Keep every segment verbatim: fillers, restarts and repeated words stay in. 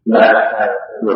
لا لا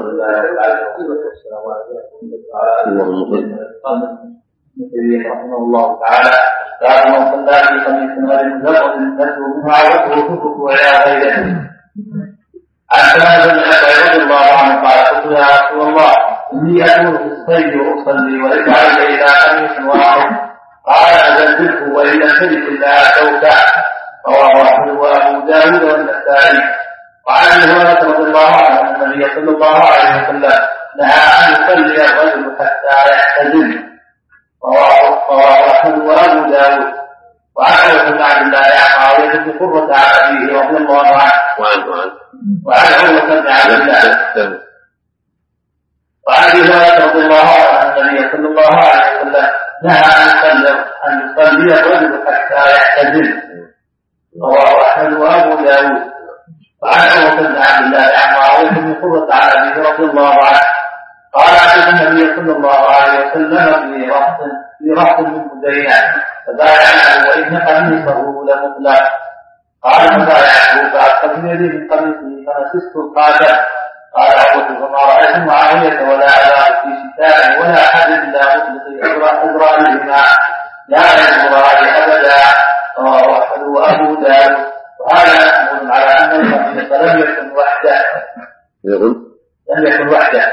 رحمه الله تعالى قال من صلى في خميس غير مزرق نفسه منها عوده ولا غيره. عن سعد بن ابي رضي الله عنه قال قلت يا رسول الله اني اكون في الصيد واصلي وليس علي الا خميس واحد قال ازلته وان لم تجد الا اتوك. رواه احمد وابو داود والنسائي. وعن ابي هريره رضي الله عنه ان النبي صلى الله عليه وسلم نهى ان يصلي الرجل حتى يعتزل. رواه احمد وابو داود. وعن عمر بن عبد الله عن معاويه بن قرة عن ابيه رضي الله عنه وعن عمر بن عبد الله وعن ابي هريره رضي الله عنه ان النبي صلى الله عليه وسلم نهى ان يصلي الرجل حتى يعتزل. رواه احمد وابو داود. وعن عمر بن عبد الله عن معاويه بن قرة عن ابيه رضي الله عنه قال عن النبي صلى الله عليه وسلم في رهط في رهط من مدينه فبايعنه وان قميصه لمطلق. قال فبايعه فاخذ يدي من قميصه فنسست القاتل. قال عروه فما رايت معاويه ولا ابا في شتاء ولا احد الا مطلق اضرارهما لا يضران ابدا. رواه احمد وابو داود. وهذا يحمل على ان القميص لم يكن وحده لم يكن وحده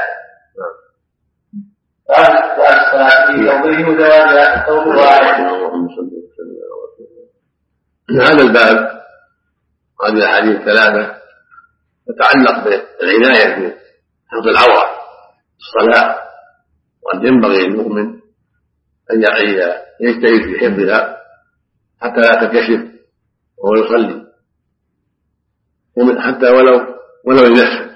فأسأل الصلاة في يومين وزواجها الثوب الواحد. هذا الباب هذه الأحاديث الثلاثة تتعلق بالعناية في حفظ العورة الصلاة، وأن ينبغي للمؤمن أن يجتهد في حفظها حتى لا تكشف وهو يصلي، حتى ولو ولو لنفسه.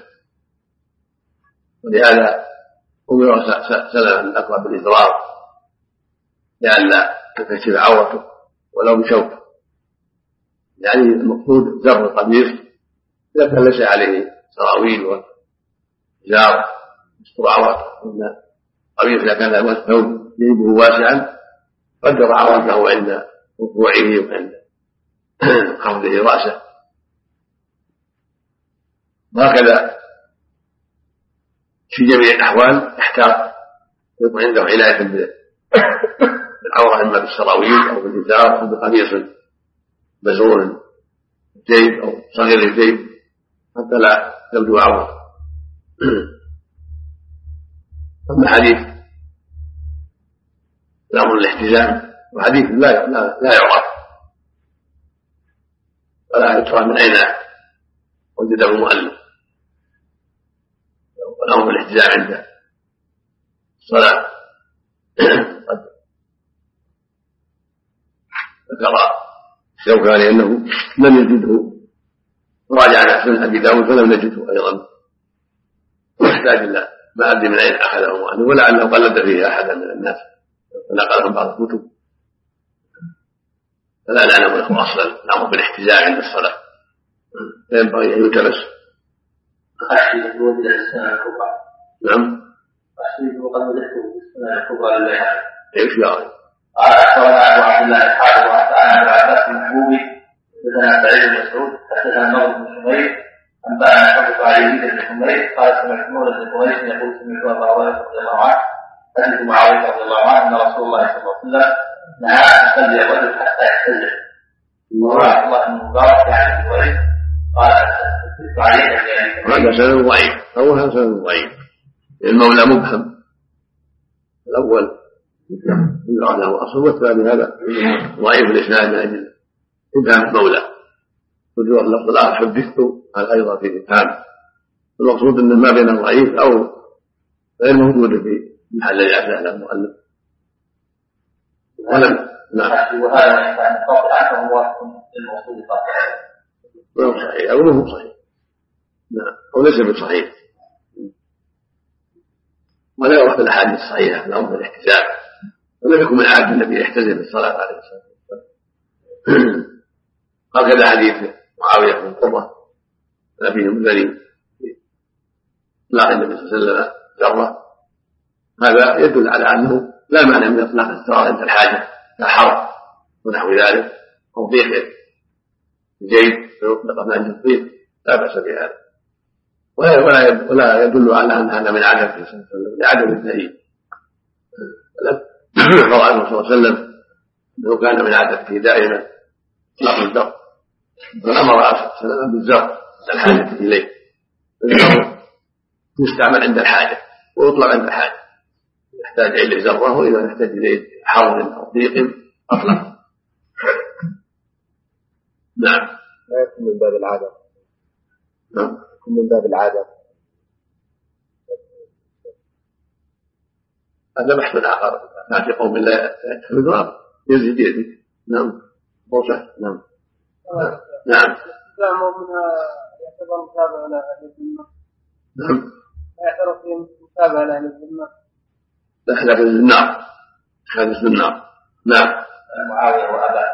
ولهذا أمر سلم الأقرب بالإضرار لئلا تكشف عورته ولو بشوك، يعني المقصود زر القميص إذا كان ليس عليه سراويل وإزار يستر عورته، إن القميص إذا كان له ثوب جيبه واسعا قدر عورته عند ركوعه وعند خفضه رأسه. وهكذا في جميع الأحوال يحتاط يكون عنده عناية بالعورة إما بالسراويل أو بالإزار أو بقميص مزور الجيب أو صغير الجيب حتى لا تبدو عورة. أما حديث الأمر الاحتزام وحديث لا لا, لا يعرف ولا يترى من أين وجده المؤلف. والأمر الاحتزام عند الصلاة قد ذكر الشوكاني أنه لم يجده، راجع على سنن أبي داود فلم نجده أيضا، ويحتاج إلى ما أدري من أين أخذه عنه ولعله قلد فيه أحدا من الناس فنقلهم بعض الكتب. فلا نعلم له أصلا الأمر بالاحتزام عند الصلاة، فينبغي أن يلتمس. أحسن الوجه السنة الكبرى. نعم. أحسن وقد وجدته في السنة الكبرى للبيهقي. إيش يعني؟ قال أخبرنا أبو عبد الله إسحاق وأخبرنا أبو عباس المحبوبي حدثنا سعيد بن مسعود حدثنا نضر بن حمير أنبأنا حدث علي بن حمير قال سمعت نور بن قريش يقول سمعت أبا هريرة رضي الله عنه حدث معاوية رضي الله عنه أن رسول الله صلى الله عليه وسلم نهى أن يصلي الرجل حتى يحتجر. وعبد الله بن مبارك يعني قريش قال هذا سند ضعيف، أول هذا سند ضعيف، المولى مبهم، الأول يدعى له أصل، والثاني هذا ضعيف الإسناد من أجل إبهام المولى. وجوه اللفظ الآخر حدثت هذا أيضا في إبهام، المقصود أن ما بين ضعيف أو غير موجود في محل الأسئلة على المؤلف. ولم نعم وهذا كان قطعا فهو الموصول قطعا غير صحيح أو غير صحيح، نعم، أو ليس بصحيح، ولا يروح بالأحاديث الصحيحة الأمر بالاحتساب، ولم يكن من عادة النبي يحتسب الصلاة عليه الصلاة والسلام. هكذا حديث معاوية بن قرة نبي الذي لاقى النبي صلى الله عليه وسلم جره، هذا يدل على أنه لا مانع من إطلاق السراء عند الحاجة كحرب ونحو ذلك، أو ضيق الجيب فيطلق من أجل الضيق لا بأس بهذا. ولا ولا ولا يدل على ان هذا من عدم صلى الله عليه وسلم لعدم الدليل. روى عنه صلى الله عليه وسلم انه كان من عادته دائما اطلاق الزر، فامر صلى الله عليه وسلم بالزر الحاجه اليه، فانه يستعمل عند الحاجه ويطلق عند الحاجه، يحتاج اليه زره واذا يحتاج اليه حر او ضيق اطلق. نعم. لا يكون من باب العادة. نعم. يكون من باب العادة. هذا بحث آخر. نأتي قوم لا يتحملون يزيد يدك. نعم. صحيح. نعم. نعم. الإسلام منها يعتبر متابعة لأهل الذمة. نعم. يعتبر في متابعة لأهل الذمة. لا لكن النار. حادث النار. نعم. معاوية وأبا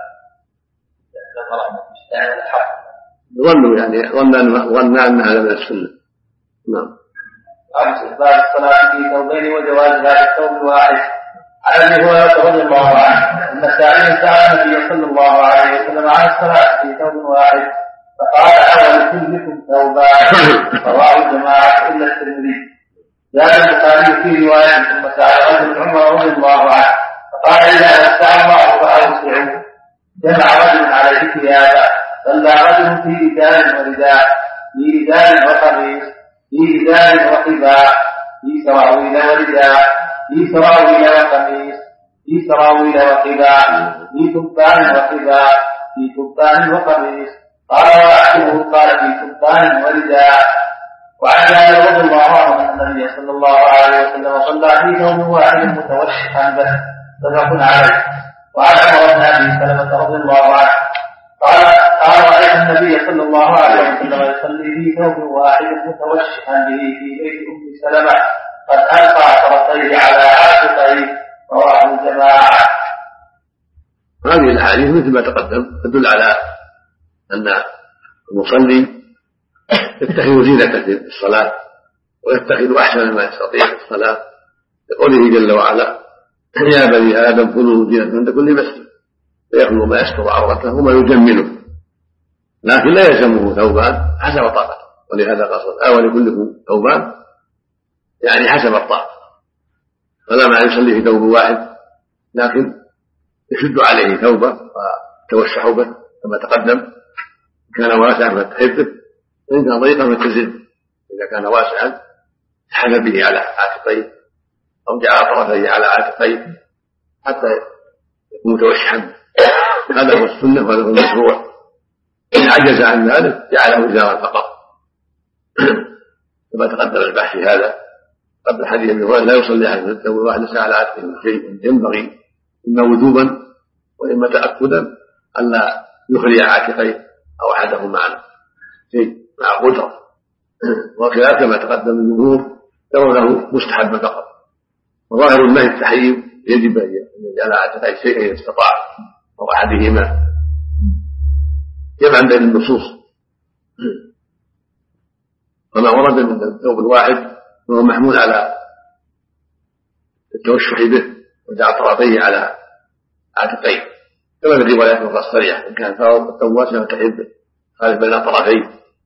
ذكر أن المجتهد الحق. ظنوا يعني ظن أن هذا من السنة. نعم. خامس إثبات الصلاة في ثوبين وجواز هذا الثوب الواحد. عن أبي هريرة رضي الله عنه أن سائلا سأل النبي صلى الله عليه وسلم عن الصلاة في ثوب واحد فقال أول كلكم ثوبان، رواه الجماعة إلا الترمذي. زاد البخاري في رواية ثم سأل رجل عمر رضي الله عنه فقال إذا وسع الله فأوسعوا. جمع رجل عليه ثيابا، صلى رجل في رداء ورداء، في رداء وقميص، في رداء وقباء، في سراويل ورداء، في سراويل وقميص، في سراويل وقباء، في تبان وقباء، في تبان وقميص. قال وأحسبه قال في تبان ورداء. وعن جابر رضي الله عنه أن النبي صلى الله عليه وسلم صلى في ثوب واحد متوشحا به، متفق عليه. وعن عمر بن أبي سلمة رضي الله عنه قال قال رأيت النبي صلى الله عليه وسلم يصلي في ثوب واحد متوشحا به في بيت أم سلمة قد ألقى طرفيه على عاتقيه، رواه الجماعة. هذه الأحاديث مثل ما تقدم تدل على أن المصلي يتخذ زينة في الصلاة ويتخذ أحسن ما يستطيع في الصلاة، لقوله جل وعلا يا بني آدم خذوا زينة عند كل مسجد، فيخلو ما يستر عورته وما يجمله، لكن لا يلزمه ثوبان حسب طاقته. ولهذا قصد آوى لكلكم ثوبان يعني حسب الطاقة، فلا معنى يصلي في ثوب واحد، لكن يشد عليه ثوبه وتوسع به كما تقدم. كان واسعا فتحبه، وإن كان ضيقا فتزد. إذا كان واسعا حل به على عاتقيه أو جعل طرفيه على عاتقيه حتى يكون متوشحا. هذا هو السنة وهذا هو المشروع. إن عجز عن ذلك جعله إزارا فقط كما تقدم البحث في هذا قبل حديث ابن هريرة لا يصلي أحد في الثوب الواحد ليس على عاتقه شيء. ينبغي إما وجوبا وإما تأكدا ألا يخلي عاتقيه أو أحدهما عن شيء مع قدرة. وخلاف كما تقدم الجمهور يرونه مستحبا فقط، وظاهر النهي التحريم يجب أن يجعل عاتقيه شيئا إذا استطاع أو أحدهما، جمعا بين النصوص. وما ورد من الثوب الواحد فهو محمول على التوشح به وجعل طرفيه على عاتقيه كما في الروايات الصريحة. إن كان الثوب واسعا فتحبه خالف بين طرفيه،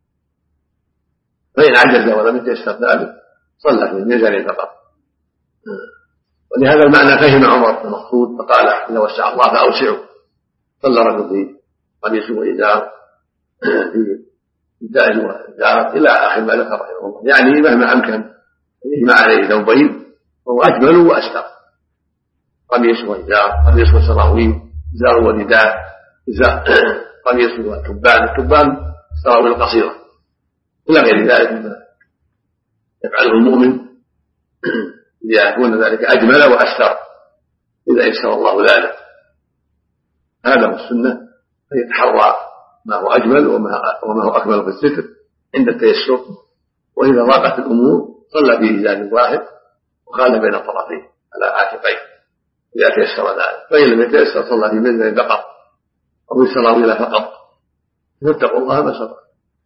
فإن عجز ولم يتيسر ذلك صلى في الميزان فقط. ولهذا المعنى فهم عمر المقصود فقال إذا وسع الله فأوسعه. صلى رجل في قميص وإزار في رداء وإزار إلى آخر ما ذكر رحمه الله، يعني مهما أمكن يجمع عليه ثوبين وهو أجمل وأستر. قميص وإزار، قميص وسراويل، إزار ورداء، قميص وتبان. التبان السراويل القصيرة إلى غير ذلك مما يفعله المؤمن ليكون ذلك أجمل وأستر إذا يسر الله ذلك. هذا هو السنة، فيتحرى ما هو أجمل وما هو أكمل في الستر عند التيسر. وإذا ضاقت الأمور صلى في إزار واحد وخال بين الطرفين على عاتقيه إذا تيسر ذلك، فإن لم يتيسر صلى في منزل فقط أو في سراويل فقط. فاتقوا الله ما استطعتم.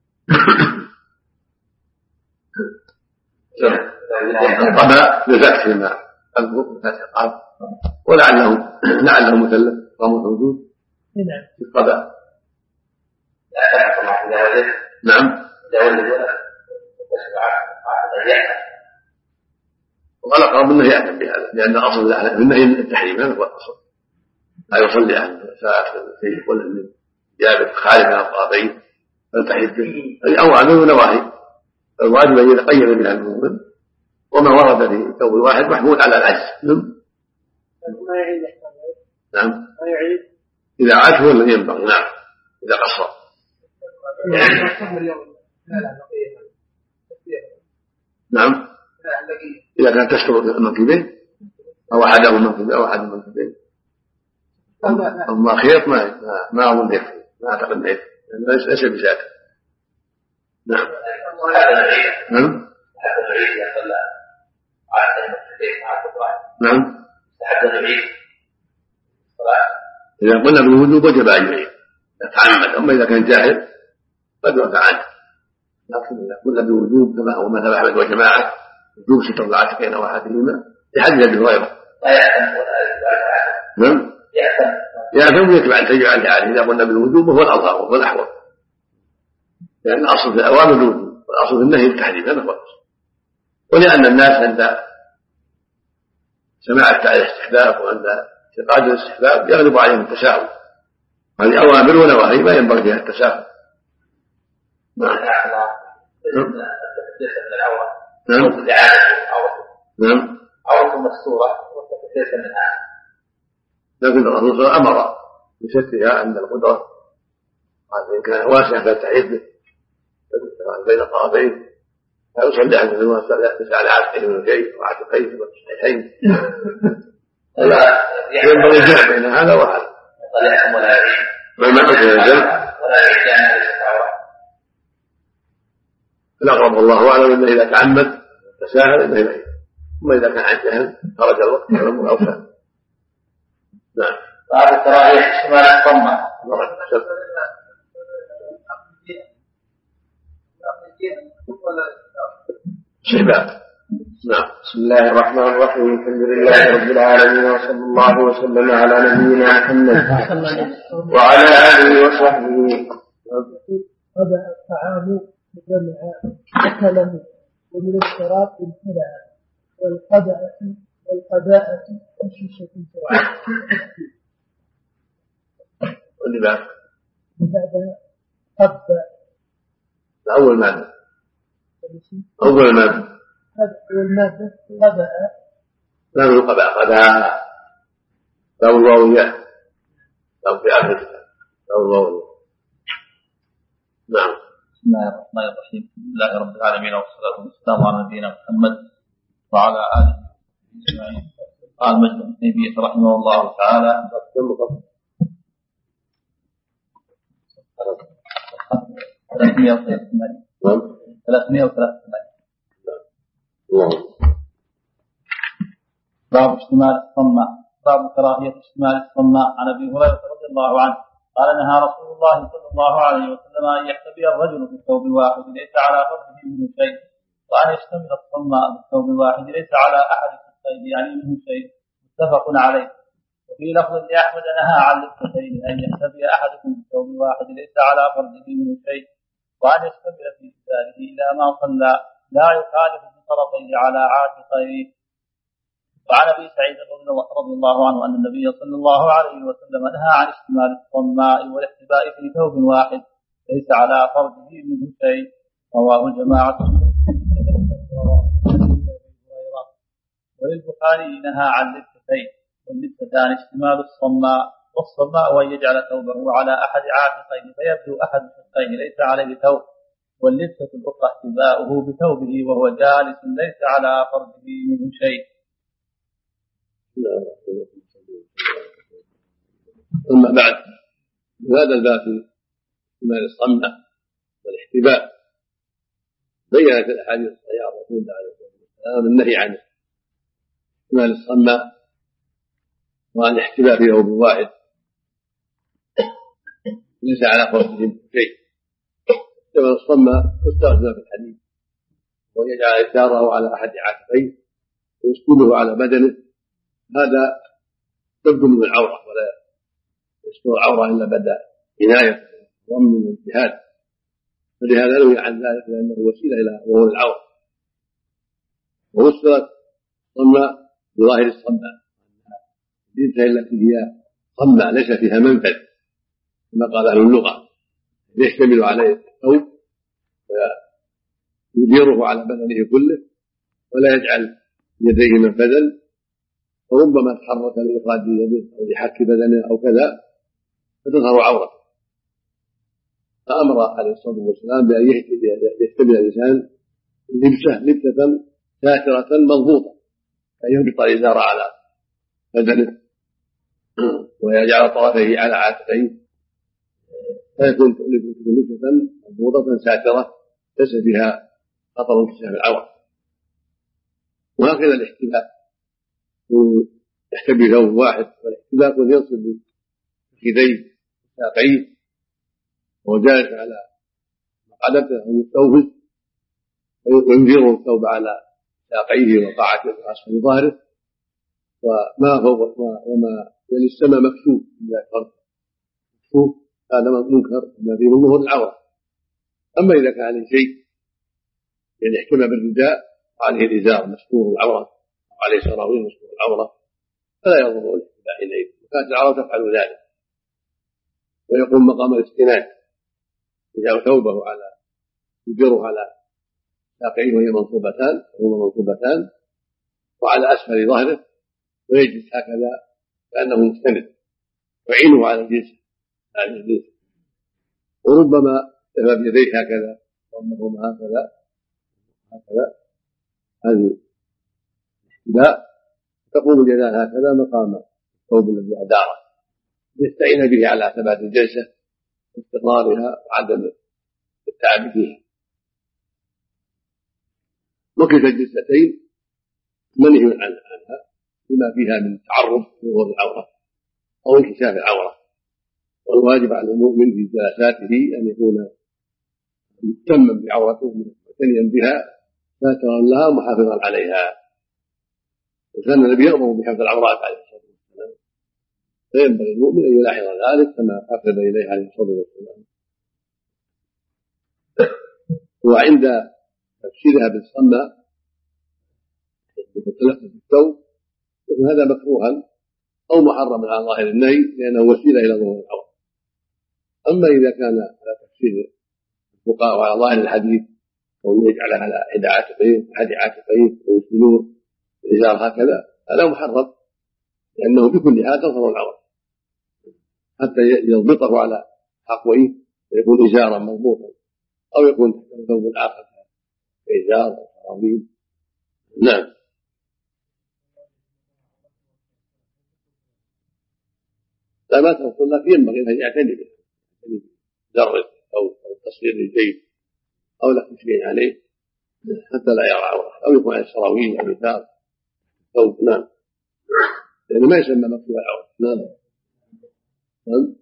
القباء للفتح فيما أذكر فتح القاب، ولعله لعله مثلث رمض موجود في القباء. لا تحكم على ذلك. نعم. وقال قام انه يأتم بهذا لان اصل النهي التحريم هذا هو الاصل لا يصلي اهل المساء في كل جابر خارج من الطرفين فالتحريم به اوامر ونواهي الواجب ان يتقيد بها المؤمن وما ورد في الثوب الواحد محمول على العجز. نعم اذا عاد هو الذي ينبغي. نعم اذا قصر نعم إذا كانت تستر المنكبين أو أحدهم المنكبين أو أحد المنكبين أما خيط ما ما أظن يكفي ما أعتقد أنه يكفي ليس بذاته. نعم نعم نعم إذا قلنا بالوجوب وجب أن يعيد يتعمد. أما إذا كان جاهل قد وقع عنه. لكن إذا قلنا بالوجوب كما هو مذهب أحمد وجماعة وجوب ستر العاتقين أو أحدهما لحديث أبي هريرة. نعم يأثم يتبع التجوع عليه إذا قلنا بالوجوب وهو الأظهر وهو الأحوط لأن يعني الأصل في الأوامر الوجوب والأصل في النهي التحريم هذا هو الأصل. ولأن الناس عند سماع الاستحباب وعند اعتقاد الاستحباب يغلب عليهم التساهل. هذه أوامر ونواهي ما ينبغي فيها التساهل. نعم نعم نعم عورة مستورة وتتكيس منها. لكن الرسول صلى الله عليه وسلم أمر بسترها عند القدرة هذا إن كان واسع فالتعيد بين الطرفين لا يصلي عنه من الواسع على عاتقه من شيء وعاتقيه والصحيحين ينبغي الجمع بين هذا وهذا وما أكل الجمع الأقرب الله أعلم أنه إذا تعمد تساهل إنه يبين. ثم إذا كان عن جهل خرج الوقت فالأمر أوسع. نعم بعد التراويح شمال الطمة شباب. نعم بسم الله الرحمن الرحيم الحمد لله رب العالمين وصلى الله وسلم على نبينا محمد وعلى آله وصحبه. بدأ الطعام بجمع أكله ومن الشراب امتلأ والقدأة والقداءة وشيشة سواء. واللي بعد بعدها قبة أول مادة أول مادة أول مادة قدأ لا من القباء قداء لا الواوية لا في آخر لا الواوية. نعم بسم الله الرحمن الرحيم الحمد لله رب العالمين والصلاة والسلام على نبينا محمد وعلى آله أجمعين. قال مجد بن تيمية رحمه الله تعالى ثلاثمائة وثلاثة باب اشتمال الصماء. باب كراهية اشتمال الصماء. عن ابي هريرة رضي الله عنه قال نهى رسول الله صلى الله عليه وسلم ان يحتبي الرجل بالثوب الواحد ليس على فرجه منه شيء وان يشتمل الصماء بالثوب الواحد ليس على احد كفيه يعني منه شيء. متفق عليه. وفي لفظ لاحمد نهى عن لبستين ان يحتبي احدكم بالثوب الواحد ليس على فرجه منه شيء وان يشتمل في ازاره الى ما صلى لا يخالف بطرفيه على عاتقيه. وعن ابي سعيد رضي الله عنه ان النبي صلى الله عليه وسلم نهى عن اشتمال الصماء والاحتباء في ثوب واحد ليس على فرجه منه شيء. رواه الجماعه. وللبخاري نهى عن لبستين واللبستان اشتمال الصماء والصماء وان يجعل ثوبه على احد عاتقيه فيبدو احد شقيه ليس عليه ثوب واللبسه الاخرى احتباؤه بثوبه وهو جالس ليس على فرجه منه شيء. أما بعد هذا الباب في اشتمال الصماء والاحتباء بينت الأحاديث الصحيحة عن رسول الله عليه الصلاة والسلام النهي عن اشتمال الصماء وعن الاحتباء في ثوب واحد ليس على فرجه شيء. اشتمال الصماء استخدم في الحديث ويجعل إثاره على أحد عاتقيه ويسكنه على بدنه هذا تبدو من العورة ولا يستر العورة إلا بعد عناية وأمن واجتهاد. فلهذا نهي عن ذلك لأنه وسيلة إلى ظهور العورة. ووصلت صمة بظاهر الصمة، الجنسة التي هي صمة ليس فيها منفذ كما قال أهل اللغة، يشتمل عليه الثوب ويديره على بدنه كله ولا يجعل يديه منفذا، وربما تحرك لإخراج يده أو لحك بدنه أو كذا فتظهر عورته. فأمر عليه الصلاة والسلام بأن يشتمل الإنسان لبسة لبسة ساترة مضبوطة، أن يربط الإزار على بدنه ويجعل طرفيه على عاتقيه، فيكون لبسة مضبوطة ساترة ليس فيها خطر انكشاف العورة. وهكذا الاحتباء يحتبي ثوب واحد، والاحتباء قد ينصب كديه ساقيه وهو جالس على مقعدته او مستوفز وينزره الثوب على ساقيه وقاعته واسفل ظهره، وما فوق وما يلي السماء مكشوف اذا فرق مكشوف، هذا منكر ما فيه من ظهور العوره. اما اذا كان عليه شيء يعني احتمى بالرداء وعليه الازار مستور العوره وعليه سراويل مستور العوره فلا يضر الاحتباء اليه، وكانت العوره تفعل ذلك ويقوم مقام الاستناد، يجعل ثوبه على يجره على ساقيه وهي منصوبتان وهما منصوبتان وعلى اسفل ظهره، ويجلس هكذا كانه مستند ويعينه على الجلسه على الجلسه، وربما اكتفى بيديه هكذا وامهما هكذا هكذا هذه الاحتباء، تقوم اليدان هكذا مقام الثوب الذي اداره يستعين به على ثبات الجلسه واستقرارها وعدم التعب فيها. وكلتا الجلستين منهي عنها لما فيها من تعرض لظهور العوره او انكشاف العوره، والواجب على المؤمن في جلساته ان يكون مهتما بعورته معتنيا بها ساترا لها ومحافظا عليها، وكان النبي يامر بحفظ العورات عليه الصلاه والسلام، فينبغي المؤمن ان يلاحظ ذلك كما اخذ اليه عليه الصلاه والسلام. وعند تفسيرها بالصمة والتلفظ بالثوب يكون هذا مكروها او محرما على ظاهر النهي لانه وسيله الى ظهور العوره. اما اذا كان على تفسير الفقهاء وعلى ظاهر الحديث او يجعل على احد عاتقيه احد عاتقيه ويسجنوه الازار هكذا هذا محرم، لانه بكل حال تظهر العوره حتى يضبطه على حقويه ويكون ازارا مضبوطا او يكون ثوب اخر كازار او سراويل. نعم. لا ما تنقل لك ينبغي ان يعتني به جرد او او تصوير للجيد او لا تشبيه عليه حتى لا يرى عوره، او يكون على السراويل او اثار ثوب. نعم، لانه ما يسمى مكتوب العوره. نعم نعم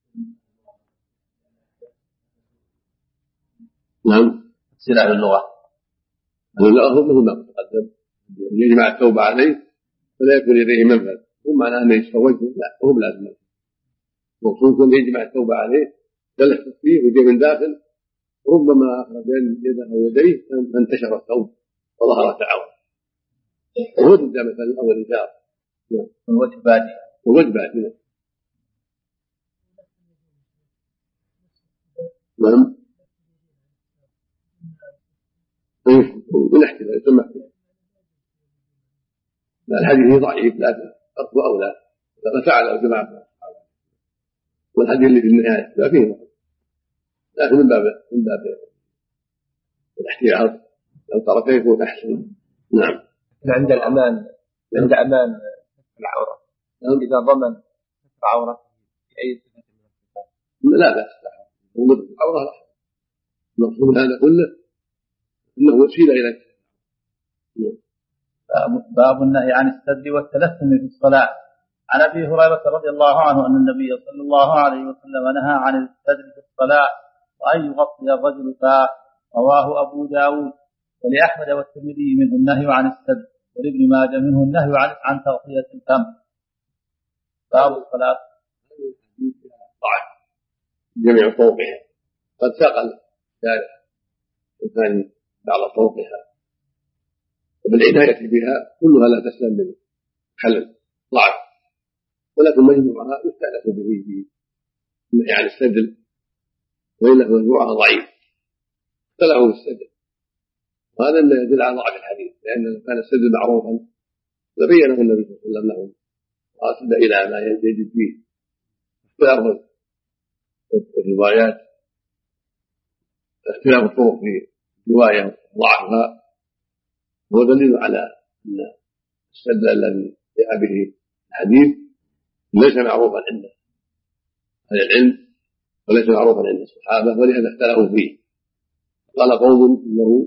نعم سلاح اللغه اللغه هو مثل ما تقدم يجمع الثوب عليه فلا يكون يديه منفذ، مو معناه انه يتفوج لا، هو بلازم مقصود ان يجمع الثوب عليه يلف فيه ويجي من داخل، ربما اخرج يده او يديه فانتشر الثوب وظهرت العوره، وهو ده مثلا اول ازار والوجه بادي والوجه بادي. نعم ونحكي يسمى احتمال. لا الحديث ضعيف لكن اقوى اولى لما فعل جماعه والحديث اللي في النهايه لا فيه مقصود، لكن من باب من باب الاحتياط لو تركه يكون احسن. نعم. عند الامان عند امان العوره اذا ضمن العوره في اي صفه من الصفات لا باس ضمن العوره لا، المقصود هذا كله انه وسيله الى باب النهي عن السد والتلثم في الصلاه. عن ابي هريره رضي الله عنه ان النبي صلى الله عليه وسلم نهى عن السد في الصلاه وان يغطي الرجل فاه، رواه ابو داود ولاحمد والترمذي منه النهي عن السد، ولابن ماجه منه النهي عن عن تغطيه الفم. باب الصلاه ضعف جميع طرقها، قد ساق الشارع وكان بعض طرقها، وبالعناية بها كلها لا تسلم من خلل ضعف، ولكن مجموعها يستأنس به يعني السدل، وإلا مجموعها ضعيف فله السدل، وهذا ما يدل على ضعف الحديث، لأن كان السدل معروفا لبينه النبي صلى الله عليه وسلم لهم وأرشد إلى ما يجد فيه. اختلاف الروايات اختلاف الطرق في رواية ضعفها هو دليل على أن السدل الذي جاء به الحديث ليس معروفا عند أهل العلم وليس معروفا عند الصحابة، ولهذا اختلفوا فيه. قال قوم إنه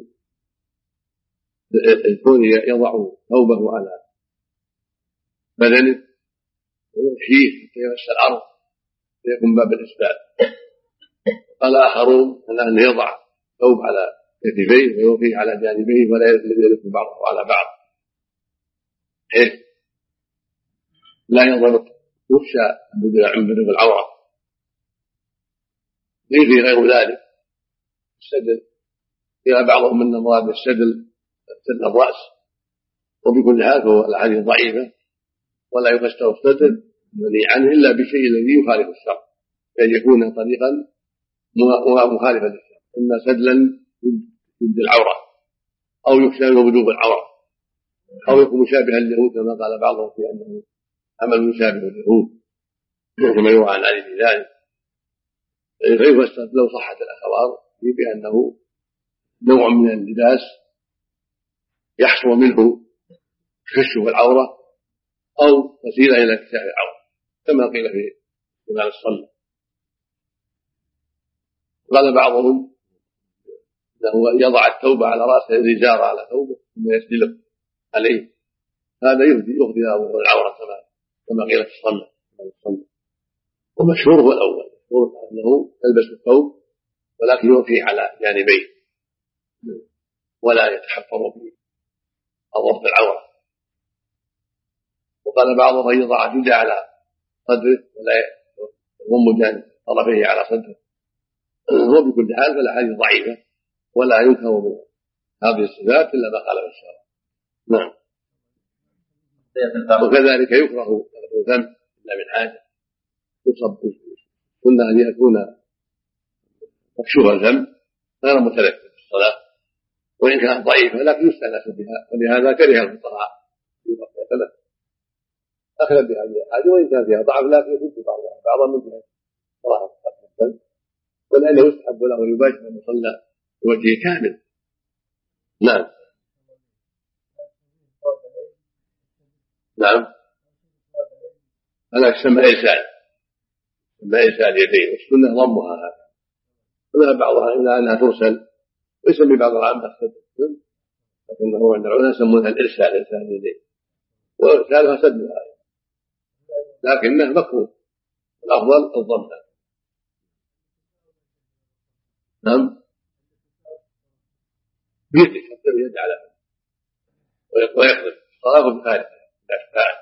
الكون يضع ثوبه على بدنه ويمشيه حتى يمس الأرض فيكون باب الإسبال. قال آخرون أنه يضع ثوب على كتفيه ويوفيه على جانبيه ولا يلف بعضه على بعض حيث لا ينضبط يخشى من بدو العورة. يجري غير ذلك السدل إلى بعضهم من مراد السدل سدل الرأس، وبكل هذا فهو الأحاديث ضعيفة ولا يفسر السدل المنهي عنه إلا بالشيء الذي يخالف الشرع، بأن يكون طريقا مخالفا للشرع، إما سدلا يبدي العورة أو يخشى منه بدو العورة أو يكون مشابها لليهود كما قال بعضهم في أنه عمل مشابه لليهود كما يروى عن علي في ذلك. فيفسر لو صحت الأخبار بأنه نوع من اللباس يحصل منه كشف العورة أو وسيلة إلى كشاف العورة كما قيل في إمام الصلاة. قال بعضهم أنه يضع الثوب على رأسه الرجال على ثوبه ثم يسدله عليه، هذا يفضي يفضي ظهور العورة كما كما قيل في الصلاة. ومشهور هو الأول، مشهور أنه يلبس الثوب ولكن يوفي على جانبيه ولا يتحفظ به أو ضبط العورة. وقال بعضهم أن يضع جلد على صدره ولا يضم جانب طرفيه على صدره. وبكل حال فالأحاديث ضعيفة ولا ينكر من هذه الصفات إلا ما قال الشرع. نعم. وكذلك يكره الذنب إلا من حاجة، يصب قلنا أن يكون مكشوف الذنب غير متلفظ في الصلاة وإن كانت ضعيفة لكن يستأنس بها، ولهذا كره الفقهاء أخذ بهذه الحاجة وإن كان فيها ضعف لكن يجوز بعضها بعضا من جهة كراهة الذنب، ولأنه يستحب له يباشر المصلى بوجهه كامل. نعم. نعم. هذا يسمى إرسال، يسمى إرسال يديه، والسنة ضمها هذا، وذهب بعضها إلى أنها ترسل ويسمي بعض العامة السدل، لكنه عند العلماء يسمونها الإرسال، إرسال يديه، وإرسالها سدلها لكنه مكروه، الأفضل الضمها. نعم. بيده حتى بيد على ويقضي الصلاة بخارج الأشفاع.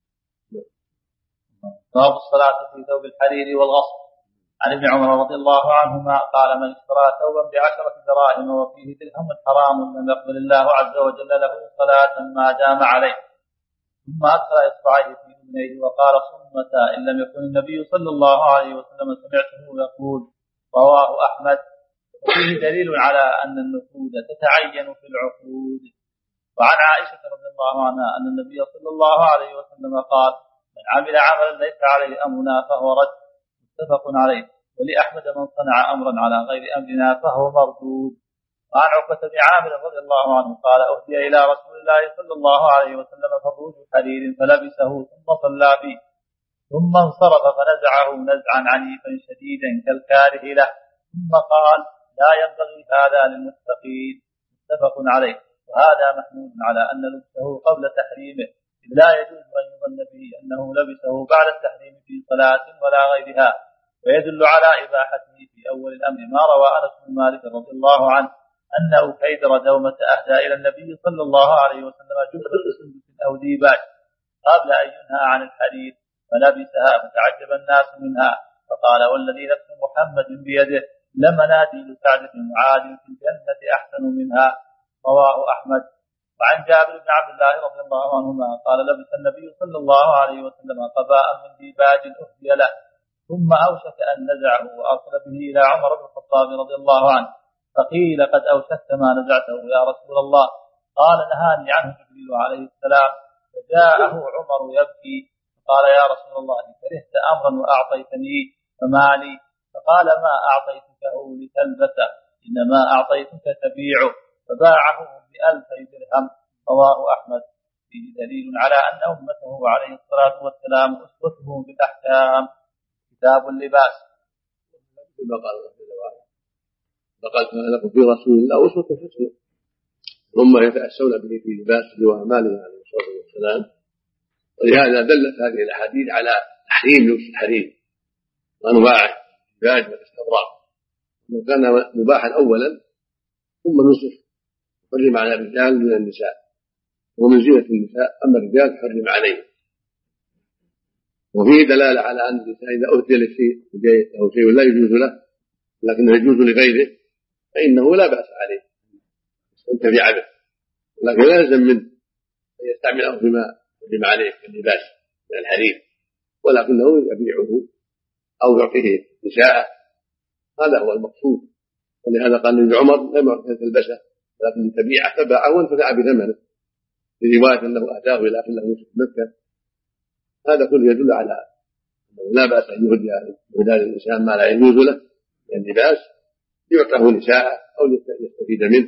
باب الصلاة في ثوب الحرير والغصب. عن ابن عمر رضي الله عنهما قال: من اشترى ثوبا بعشرة دراهم وفيه درهم حرام لم يقبل الله عز وجل له صلاة ما دام عليه. ثم أدخل إصبعيه في أذنيه وقال: صمتا إن لم يكن النبي صلى الله عليه وسلم سمعته يقول. رواه أحمد. وفيه دليل على أن النقود تتعين في العقود. وعن عائشة رضي الله عنها أن النبي صلى الله عليه وسلم قال: من عمل عملا ليس عليه أمرنا فهو رد. متفق عليه. ولأحمد: من صنع أمرا على غير أمرنا فهو مردود. وعن عقبة بن عامر رضي الله عنه قال: أهدي إلى رسول الله صلى الله عليه وسلم فروج حرير فلبسه ثم صلى فيه، ثم انصرف فنزعه نزعا عنيفا شديدا كالكاره له، ثم قال: لا ينبغي هذا للمتقين. متفق عليه. وهذا محمود على أن لبسه قبل تحريمه، إذ لا يجوز أن يظن به أنه لبسه بعد التحريم في صلاة ولا غيرها. ويدل على إباحته في أول الأمر ما روى أنس بن مالك رضي الله عنه أنه كيدر دومة أهدى إلى النبي صلى الله عليه وسلم جبة سندس أو ديباج قبل أن ينهى عن الحرير فلبسها فتعجب الناس منها، فقال: والذي نفس محمد بيده لمنادي لسعد بن معاذ في الجنة أحسن منها. رواه أحمد. وعن جابر بن عبد الله رضي الله عنهما قال لبس النبي صلى الله عليه وسلم قباء من ديباج أهدي له ثم أوشك أن نزعه وأرسل به إلى عمر بن الخطاب رضي الله عنه فقيل قد أوشكت ما نزعته يا رسول الله؟ قال نهاني عنه جبريل عليه السلام. فجاءه عمر يبكي فقال يا رسول الله كرهت أمرا وأعطيتني فما لي؟ فقال ما أعطيتكه لتلبسه إنما أعطيتك تبيعه فباعه بألفي درهم. رواه أحمد. فيه دليل على أن أمته عليه الصلاة والسلام أسوته بالأحكام. كتاب اللباس. لقد كان لكم في رسول الله أسوة حسنة ثم يتأسون به في لباسه وأعماله عليه الصلاة والسلام. ولهذا دلت هذه الأحاديث على تحريم لبس الحرير وأنواعه الديباج والاستبراق، لو كان مباحا أولا ثم نسخ حرم على الرجال من النساء ومن زينة النساء، أما الرجال حرم عليه. وفيه دلالة على أن الإنسان إذا أهدي لشيء أو شيء لا يجوز له لكنه يجوز لغيره فإنه لا بأس عليه يستمتع به، لكن لا يلزم منه أن يستعمله بما حرم عليه كاللباس من الحرير، ولكنه يبيعه أو يعطيه نساءه، هذا هو المقصود. ولهذا قال لابن عمر لم يعطه تلبسه لكن تبيعه فباعه وانتفع بثمنه، في رواية أنه أهداه إلى أخ له في مكة. هذا كله يدل على أنه لا بأس أن يهدى للإنسان ما لا يجوز له من اللباس يعطه نساءه أو يستفيد منه.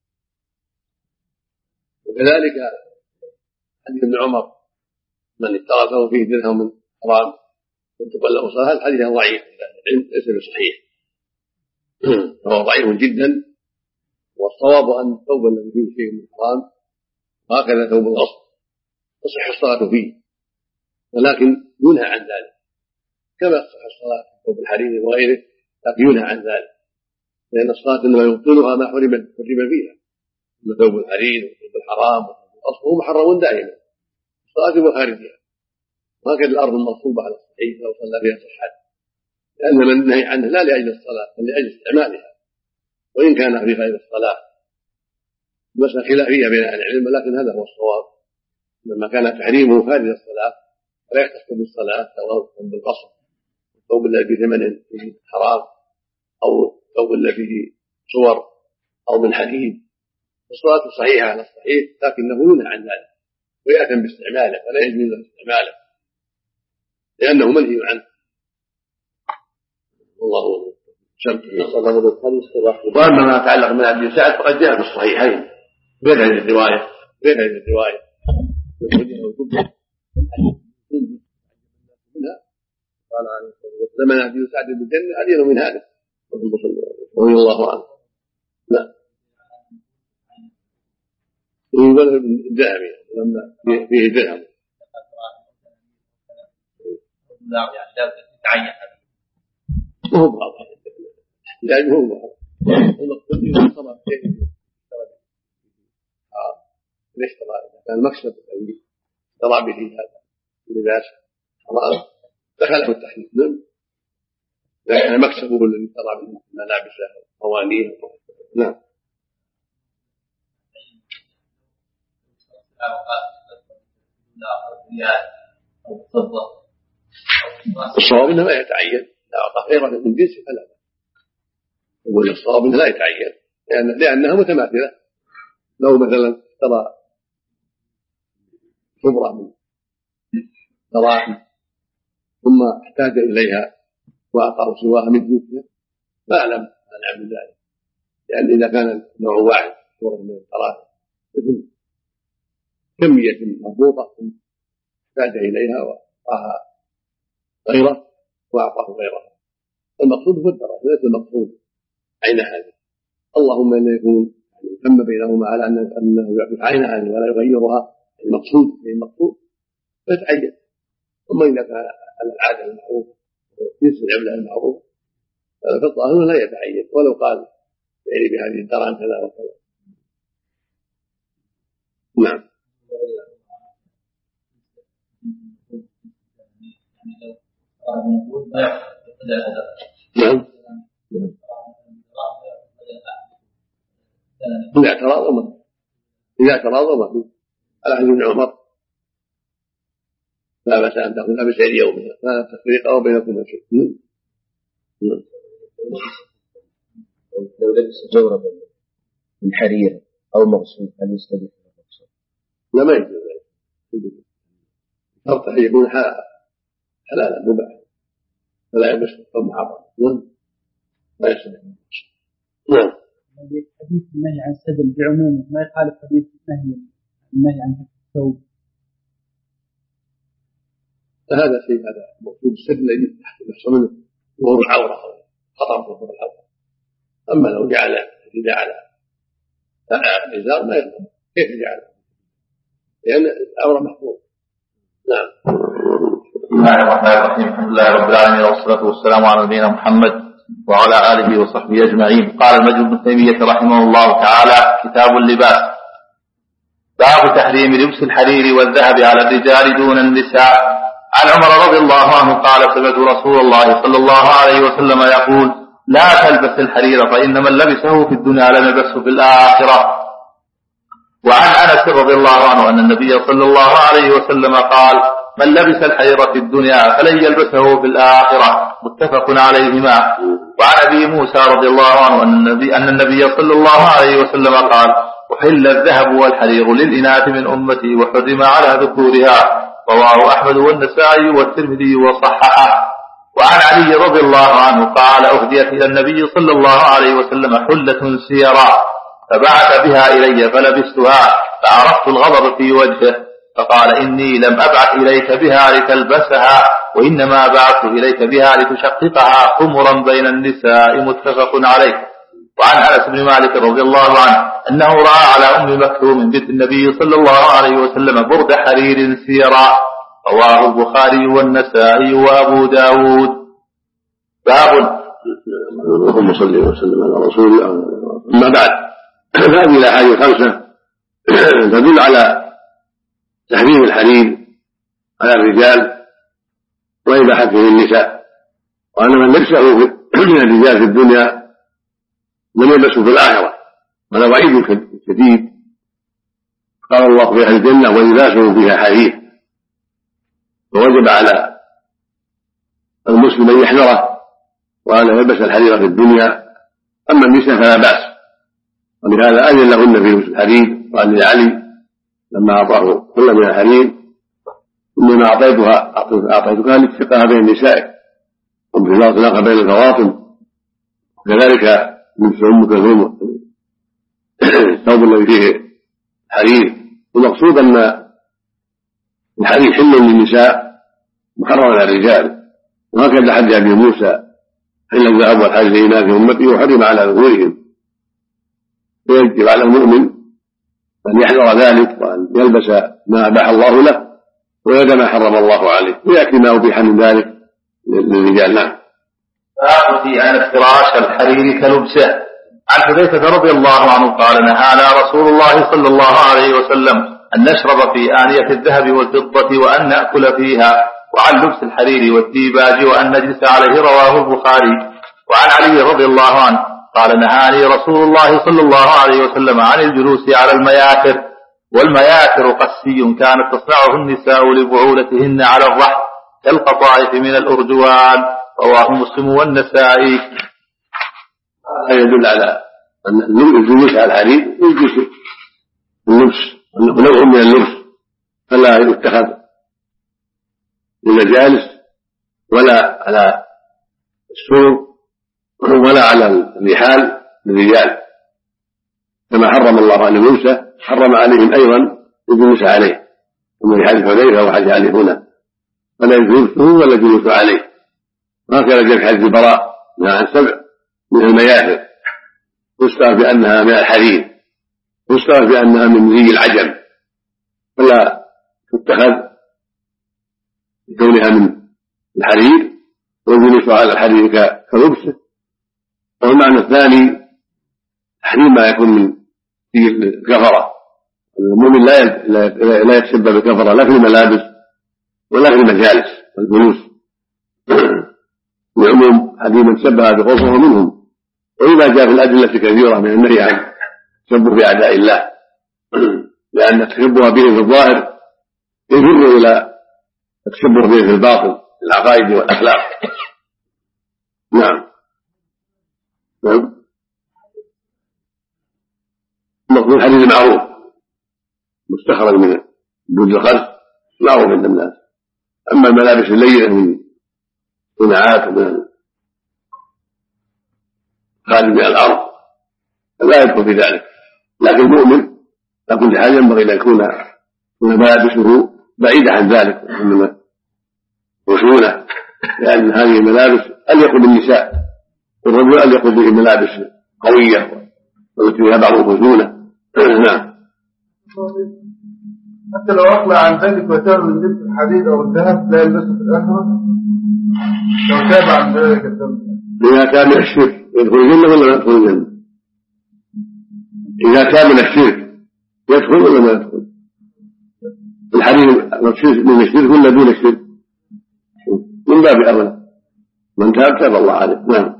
وكذلك حديث ابن عمر من افترضه فيه درهم من حرام وتقبل له صلاة، الحديث ضعيف ليس بصحيح، فهو ضعيف جدا. والصواب أن الثوب الذي فيه شيء من حرام وهكذا ثوب الغصب تصح الصلاة فيه، ولكن ينهى عن ذلك كما تصح الصلاة في ثوب الحرير وغيره، لكن ينهى عن ذلك لأن الصلاة إنما يبطلها ما حرم حرم فيها، أما ثوب الحرير وثوب الحرام وثوب الغصب هو محرم دائما الصلاة وخارجها، وهكذا الأرض المغصوبة على الصحيح لو صلى فيها صحت، لأن من نهي عنه لا لأجل الصلاة بل لأجل استعمالها، وإن كان في غير الصلاة. مسألة خلافية بين أهل العلم، ولكن هذا هو الصواب. لما كان تحريمه خارج الصلاة فلا يختص بالصلاة سواء بالقصر الثوب الذي فيه ثمن فيه حرام أو الثوب الذي فيه صور أو من حديد، الصلاة صحيحة على الصحيح، لكنه ينهى عن ذلك ويأثم باستعماله ولا يجوز استعماله لأنه منهي عنه. والله شمس وأما ما يتعلق من أبي سعد فقد جاء في الصحيحين غير هذه الرواية غير هذه الرواية قال عليه الصلاة والسلام من أبي سعد بالجنة أدين من هذا رضي الله عنه. لا يقول الذهب لما فيه درهم لا يعني لا تتعين ما هو واضح احتياجه هو واضح المقصود إذا طلب شيء ليش طلب كان المكسب الذي طلع به هذا اللباس حرام دخله التحريم، لكن مكسبه الذي طلع به ملابسه قوانين. نعم الصواب انه لا يتعين، لا اعطى خيرا من جنس فلا يقول الصواب انه لا يتعين لأن لانها متماثله. لو مثلا ترى شبرة من دراهم ثم احتاج اليها واعطاه سواها من جنسها ما اعلم مانع من ذلك، لان اذا كان نوع واحد شبرة من الدراهم مثل كمية مربوطة احتاج إليها وأعطاها غيره وأعطاه غيرها، المقصود هو الدرجة ليس المقصود عين هذه. اللهم إن يكون يعني تم بينهما على أنه يعطي عين هذه ولا يغيرها المقصود هي المقصود فتعين. ثم إذا كان على العادة المعروفة جنس العملة المعروف فالظاهر لا يتعين ولو قال يعني بهذه الدرهم كذا وكذا. نعم نعم إذا اعتراض ما إذا اعتراض ما فيه على حديث ابن عمر لا بأس أن تأخذها بسعر يومها لا تفريق بينكم شيء. لو لبس جوربا من حرير أو مغصوب هل يستجيب المغصوب؟ لا ما يجوز شرط أن يكون حلالا مباح فلا يلبس ثوب محرم لا يستجيب. نعم. حديث النهي عن السدل بعمومه ما يخالف حديث النهي النهي عن الثوب. هذا شيء هذا مقصود السدل الذي يحصل منه ظهور العورة خطر ظهور العورة. أما لو جعل جعل الإزار ما يقدر كيف جعل لأن العورة محفوظ. نعم. بسم الله الرحمن الرحيم الحمد لله رب العالمين والصلاة والسلام على نبينا محمد وعلى آله وصحبه أجمعين. قال المجد بن تيمية رحمه الله تعالى: كتاب اللباس. باب تحريم لبس الحرير والذهب على الرجال دون النساء. عن عمر رضي الله عنه قال: سمعت رسول الله صلى الله عليه وسلم يقول: لا تلبس الحرير فإن من لبسه في الدنيا لم يلبسه في الآخرة. وعن أنس رضي الله عنه أن النبي صلى الله عليه وسلم قال: من لبس الحرير في الدنيا فلن يلبسه في الآخرة. متفق عليهما. وعن أبي موسى رضي الله عنه أن النبي, أن النبي صلى الله عليه وسلم قال: أحل الذهب والحرير للإناث من أمتي وحرم على ذكورها. رواه أحمد والنسائي والترمذي وصححه. وعن علي رضي الله عنه قال: أهديت إلى النبي صلى الله عليه وسلم حلة سيرا فبعث بها إلي فلبستها فعرفت الغضب في وجهه فقال: إني لم أبعث إليك بها لتلبسها وإنما بعثت إليك بها لتشققها خمرا بين النساء. متفق عليه. وعن أنس بن مالك رضي الله عنه أنه رأى على أم مكتوم بنت النبي صلى الله عليه وسلم برد حرير سيرا. رواه البخاري والنسائي وأبو داود. باب اللهم صل وسلم على رسول الله. أما بعد فهذه الأحاديث الخمسة تدل على تحريم الحرير على الرجال وإباحته للنساء، وأن من لبسه من الرجال في الدنيا من يلبسه في الآخرة. وهذا وعيد شديد. قال الله في أهل الجنة: ولباسه فيها حرير. فوجب على المسلم أن يحذره وأن يلبس الحرير في الدنيا. أما النساء فلا بأس، ولهذا أذن لهن في لبس الحرير. قال لعلي لما أعطاه كل من الحرير: إنما أعطيتها أعطيتها لتشقها بين نسائك وفي الأطلاق بين الفواطم. وكذلك لبس أم كلثوم الثوب الذي فيه حرير. والمقصود أن الحرير حل للنساء محرم على الرجال. وهكذا حديث أبي موسى: حل الذهب والحرير لإناث أمتي وحرم على ذكورهم. فيجب على المؤمن أن يحذر ذلك وأن يلبس ما أباح الله له ويدع ما حرم الله عليه ويأتي ما أبيح من ذلك للرجال. نعم. باب في أن افتراش الحرير كلبسه. عن حذيفة رضي الله عنه قال: نهانا رسول الله صلى الله عليه وسلم أن نشرب في آنية الذهب والفضة وأن نأكل فيها، وعن لبس الحرير والديباج وأن نجلس عليه. رواه البخاري. وعن علي رضي الله عنه قال: نهاني رسول الله صلى الله عليه وسلم عن الجلوس على المياثر. والمياثر قسي كانت تصنعه النساء لبعولتهن على الرحل كالقطائف من الأرجوان. رواه مسلم والنسائي. هذا يدل على أن الجلوس على الحرير يجلس اللبس نوع من اللبس، فلا يتخذ للمجالس ولا على السوق ولا على الرحال للرجال، كما حرم الله على موسى حرم عليهم أيضا الجلوس عليه، ومن حديث حذيفة وحديث علي هنا فلا يجلسه ولا الجلوس عليه. وهكذا جاء في حديث البراء عن سبع من المياثر تشتهر بأنها من الحرير، تشتهر بأنها من زي العجم، فلا تتخذ بكونها من الحرير والجلوس على الحرير كلبسه. والمعنى الثاني تحريم ما يكون من في الكفرة. المؤمن لا لا يتشبه بالكفرة لا في الملابس ولا في المجالس والجلوس، وعموم حديث من شبه بغرفه منهم. وإذا جاء في الأدلة كثيرة من النهي عن تشبه بأعداء الله، لأن التشبه به في الظاهر يجر إلى التشبه به في الباطن العقائد والأخلاق. نعم. نعم. مقصود الحديث المعروف مستخرج من جزء الخلف معروف عند الناس. أما الملابس الليلة من صناعات ومن خارج من الأرض لا يدخل في ذلك، لكن المؤمن على كل حال ينبغي أن يكون ملابسه بعيدة عن ذلك من خشونة، لأن هذه الملابس أليق بالنساء، والرجل أليق به ملابس قوية ويتبعها بعض الخشونة. نعم. حتى لو أقلع عن ذلك وتاب من لبس الحديد أو الذهب لا يلبسه في الآخرة لو تاب عن ذلك الذنب. إذا تاب من الشرك يدخل الجنة ولا لا يدخل الجنة؟ إذا تاب من الشرك يدخل ولا لا يدخل؟ الحديث من الشرك ولا دون الشرك؟ من باب أولى من تاب تاب الله عليه. نعم.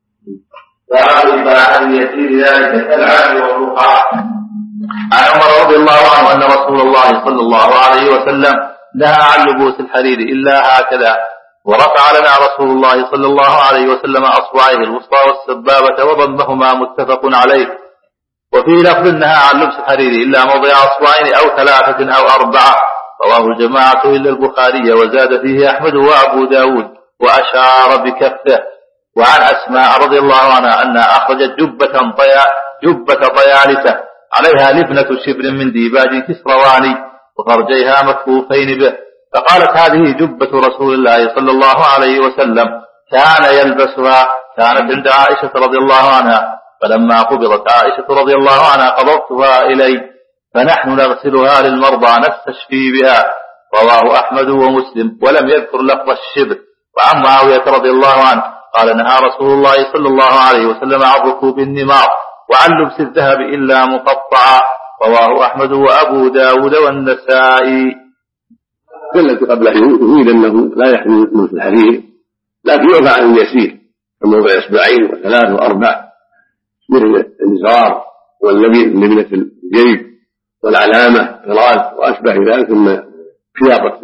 وعن الباحث يسير ذلك كالعهد والرقعة. عن عمر رضي الله عنه أن رسول الله صلى الله عليه وسلم نهى عن لبوس الحرير إلا هكذا، ورفع لنا رسول الله صلى الله عليه وسلم أصبعيه الوسطى والسبابة وضمهما متفق عليه. وفي لفظ نهى عن لبس الحرير إلا موضع أصبعين أو ثلاثة أو أربعة، رواه الجماعة إلا البخاري، وزاد فيه أحمد وأبو داود وأشار بكفه. وعن أسماء رضي الله عنها أنها أخرجت جبة طيا جبة طيالسة عليها لبنة شبر من ديباج كسرواني وفرجيها مكفوفين به، فقالت هذه جبة رسول الله صلى الله عليه وسلم كان يلبسها، كانت عند عائشة رضي الله عنها، فلما قبضت عائشة رضي الله عنها قبضتها إلي، فنحن نغسلها للمرضى نستشفي بها. رواه أحمد ومسلم ولم يذكر لفظ الشبر. وعن معاوية رضي الله عنه قال نهى رسول الله صلى الله عليه وسلم عن ركوب النمار وعن لبس الذهب إلا مقطعا. رواه أحمد وأبو داود والنسائي. التي قبله يريد أنه لا يحمل لبس الحرير، لكن يعفى عن اليسير كموضع إصبعين وثلاث وأربع مثل الإزار واللبنة في الجيب والعلامة طراز وأشبه ذلك، ثم خياطة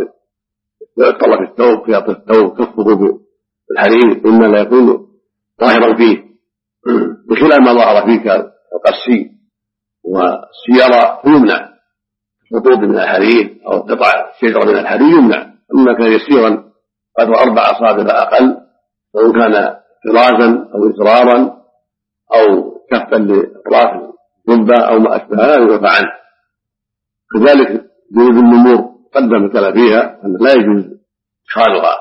طرف الثوب خياطة الثوب كفه بالحرير مما لا يكون ظاهرا فيه، بخلاف ما ظهر فيه كالقسي والسيارة يمنع، خطوط من الحرير أو قطع شجرة من الحرير يمنع. أما كان يسيرا قدر أربع أصابع أقل، سواء كان طرازا أو إزرارا أو كفا لأطراف الجبة أو ما أشبه لا يعفى عنه. كذلك جنود النمور قدم الكلام فيها أن لا يجوز إدخالها،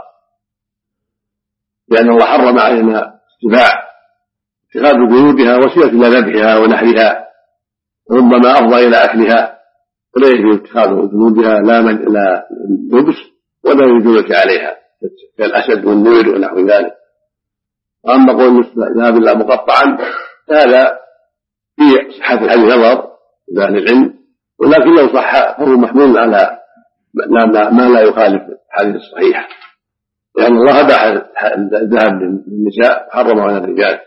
لأن الله حرم علينا اتباع اتخاذ جنودها وسيلة إلى ذبحها ونحرها، ربما أفضى إلى أكلها، ولا يجوز اتخاذ جنودها لا من إلى لبس ولا يجوز عليها كالأسد والنمر ونحو ذلك. وأما قول ذهب إلا مقطعا هذا في صحة الحديث نظر إلى أهل العلم، ولكن لو صح فهو محمول على ما لا يخالف الحديث الصحيح، لأن الله أباح الذهب للنساء حرمه على الرجال.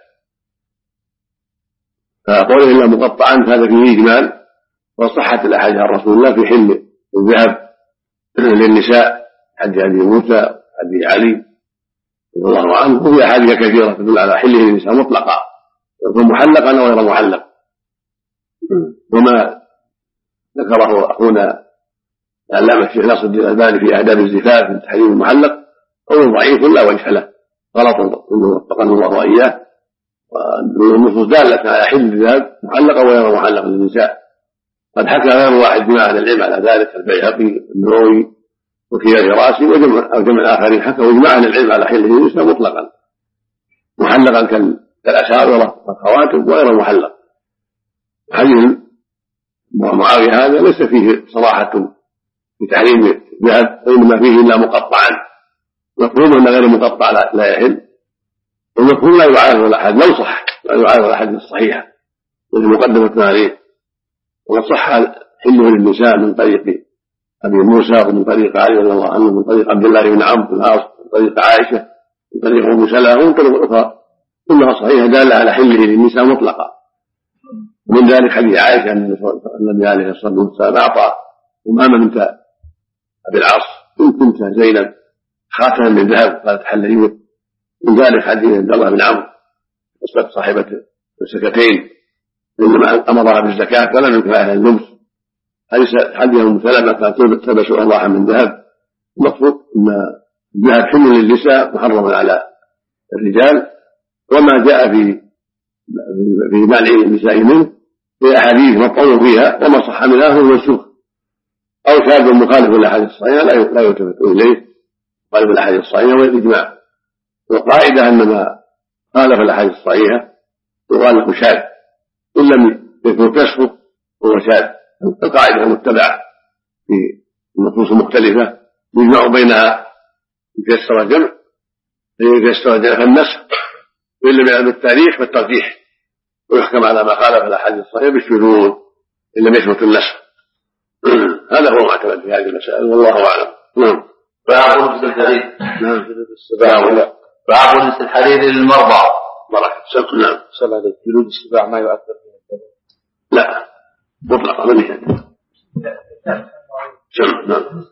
فقوله إلا مقطعا هذا فيه إجمال، وصحت الأحاديث عن رسول الله في حل الذهب للنساء، حديث أبي موسى حديث علي رضي الله عنه، وفي أحاديث كثيرة تدل على حله للنساء مطلقا، يكون محلقا أو غير محلق. وما ذكره أخونا العلامة الشيخ ناصر الدين الألباني في آداب الزفاف من تحريم المحلق قول ضعيف لا وجه له، غلط وفقنا الله وإياه. والنصوص دالة على حل الذهب محلقا وغير محلق للنساء، قد حكى غير واحد جماعة العلم على ذلك، البيهقي النووي وكيل راسي وجمع آخرين حكوا جماعة العلم على حله للنساء مطلقا، محلقا كالأساورة والخواتم وغير محلق. حديث معاوية هذا ليس فيه صراحة في تحريم الذهب، وإنما فيه إلا مقطعا، مفهوم أن غير مقطع لا يحل، والمفهوم لا يعارض الأحد لو صح، لا يعارض الأحاديث الصحيحة التي مقدمة عليه. وقد صح حله للنساء من طريق أبي موسى ومن طريق علي رضي الله عنه ومن طريق عبد الله بن عمرو بن العاص ومن طريق عائشة ومن طريق أم سلمة ومن طريق أخرى كلها صحيحة دالة على حله للنساء مطلقا. ومن ذلك حديث عائشة أن النبي عليه الصلاة والسلام أعطى أمامة بنت أبي العاص إن كنت زينب خاتما من ذهب قالت حلليه. من ذلك حديث عبد الله بن عمرو قصة صاحبة السكتين إنما أمرها بالزكاة فلم يكن أهل اللبس. حديث أم سلمة قالت تلبسوا أضاحا من ذهب. المقصود أن الذهب حل للنساء محرم على الرجال، وما جاء في في منع النساء منه في أحاديث مطعون فيها وما صح منها هو منسوخ أو شاذ مخالف للأحاديث الصحيحة لا يلتفت إليه مخالف للأحاديث الصحيحة والإجماع. والقاعدة أن ما خالف الأحاديث الصحيحة يقال له شاذ إن لم يكن كسبه هو شاذ. القاعدة المتبعة في النصوص المختلفة يجمع بينها إن تيسر الجمع فإن تيسر الجمع فالنسخ، وإن لم يعلم التاريخ فالترجيح، ويحكم على ما خالف الأحاديث الصحيحة بالشذوذ إن لم يثبت النسخ. هذا هو المعتمد في هذه المسائل والله أعلم. نعم. باب لبس الحرير. نعم. باب لبس الحرير للمرضى. بركة سلك. نعم. صلى عليك. جلود السباع ما يؤثر فيها الدم؟ لا مطلقا من يشهد. سلك. نعم.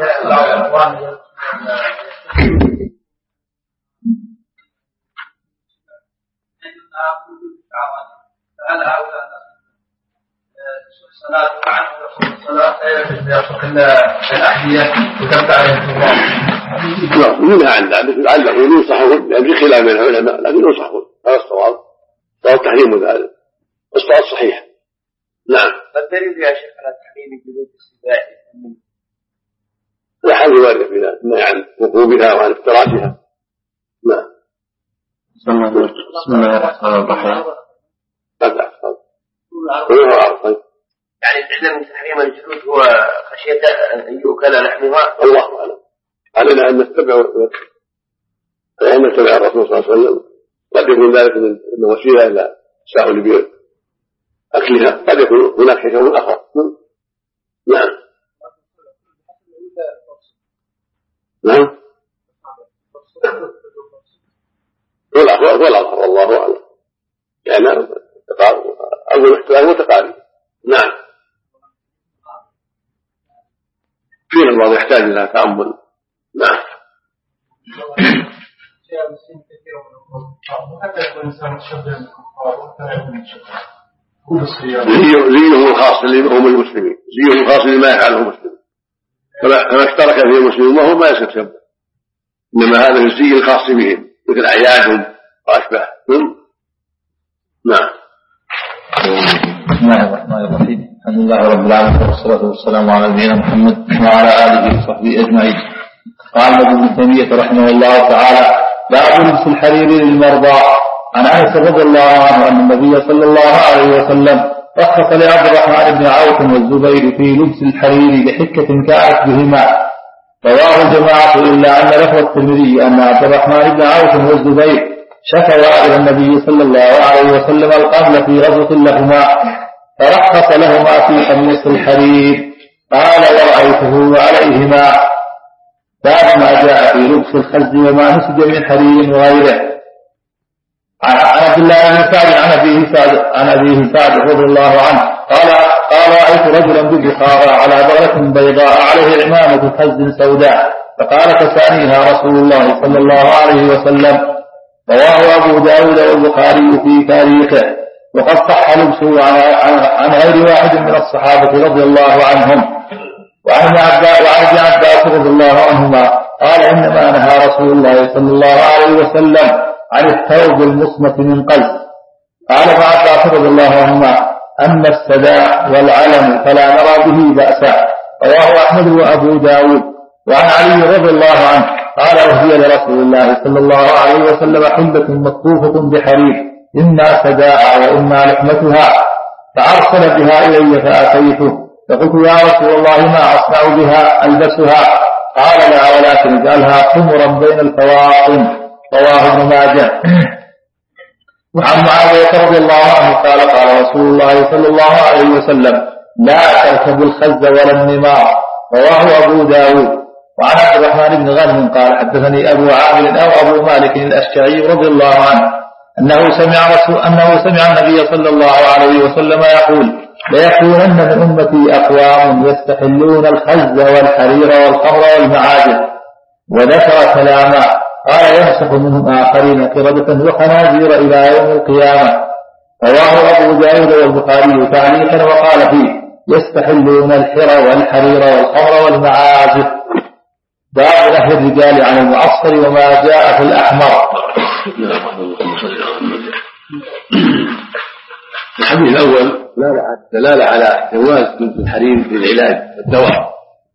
فهل هؤلاء الصلاة عنه الصلاة الأحياء وتبع عليهم الله؟ منها عن ذلك لعله ينصحون لأن في خلاف من العلماء لكن ينصحون هذا الصواب وهو تحريم ذلك والصواب صحيح. نعم. فالدليل يا شيخ على تحريم جلود السباع؟ الحديث وارد في ذلك النهي عن ركوبها وعن افتراشها. نعم. بسم الله الرحمن الرحيم. يعني العلم من تحريم الجلود هو خشية أن يؤكل لحمها؟ الله أعلم. علينا أن نتبع أن نتبع الرسول صلى الله عليه وسلم. قد يكون ذلك من وسيلة إلى تساهل بأكلها، قد يكون هناك حكم آخر. نعم. نعم. والأظهر والله أعلم. يعني أقول الاختلاف متقارب. نعم. فيه البعض يحتاج إلى تأمل. نعم. زيه الخاص اللي هم المسلمين، زيه الخاص اللي ما يفعله المسلم، فما اشترك فيه المسلمين وهو ما يصير شبه، إنما هذا الزي الخاص بهم مثل أعيادهم وأشبه. نعم. بسم الله الرحمن الرحيم. الحمد لله رب العالمين والصلاة والسلام على نبينا محمد وعلى آله وصحبه أجمعين. قال ابن تيمية رحمه الله تعالى: باب لبس الحرير للمرضى. عن أنس رضي الله عنه أن النبي صلى الله عليه وسلم رخص لعبد الرحمن بن عوف والزبير في لبس الحرير لحكة كانت بهما. رواه الجماعة إلا أن لفظ الترمذي أن عبد الرحمن بن عوف والزبير شكوا إلى النبي صلى الله عليه وسلم القبل في غزوة لهما فرخص لهما في قميص الحرير. قال: ورأيته عليهما. باب ما جاء في لبس الخز وما نسج من حرير وغيره. عن عبد الله بن سعد عن أبيه سعد عن أبيه سعد رضي الله عنه قال: قال: رأيت رجلا ببخارى على بغلة بيضاء عليه عمامة خز سوداء فقال: كسانيها رسول الله صلى الله عليه وسلم. رواه أبو داود والبخاري في تاريخه. وقد صح لبسه عن غير واحد من الصحابة رضي الله عنهم. وعن ابن عباس رضي الله عنهما قال: إنما نهى رسول الله صلى الله عليه وسلم عن الثوب المصمت من قلب. قال ابن عباس رضي الله عنهما: أما السداء والعلم فلا نرى به بأسا. رواه أحمد وأبو داود. وعن علي رضي الله عنه قال: أهدي لرسول الله صلى الله عليه وسلم حلة مكفوفة بحرير إما سداء وإما لحمتها، فأرسل بها إلي فأتيته فقلت: يا رسول الله ما أصنع بها ألبسها؟ قال: لا، ولكن اجعلها حمرا بين الفواطم. رواه ابن ماجه. وعن معاوية رضي الله عنه قال: قال رسول الله صلى الله عليه وسلم: لا تركبوا الخز ولا النمار. رواه أبو داود. وعن عبد الرحمن بن غنم قال: حدثني أبو عامر أو أبو مالك الأشجعي رضي الله عنه أنه سمع رسول أنه سمع النبي صلى الله عليه وسلم يقول ليكونن من أمتي أقوام يستحلون الخز والحرير والخمر والمعازف، وذكر كلاما قال يمسح منهم آخرين قردة وخنازير إلى يوم القيامة. رواه أبو داود والبخاري تعليقا وقال فيه يستحلون الحر والحرير والخمر والمعازف. باب نهي الرجال عن المعصر وما جاء في الأحمر. الحديث الأول دلالة على جواز لبس الحرير في العلاج والدواء،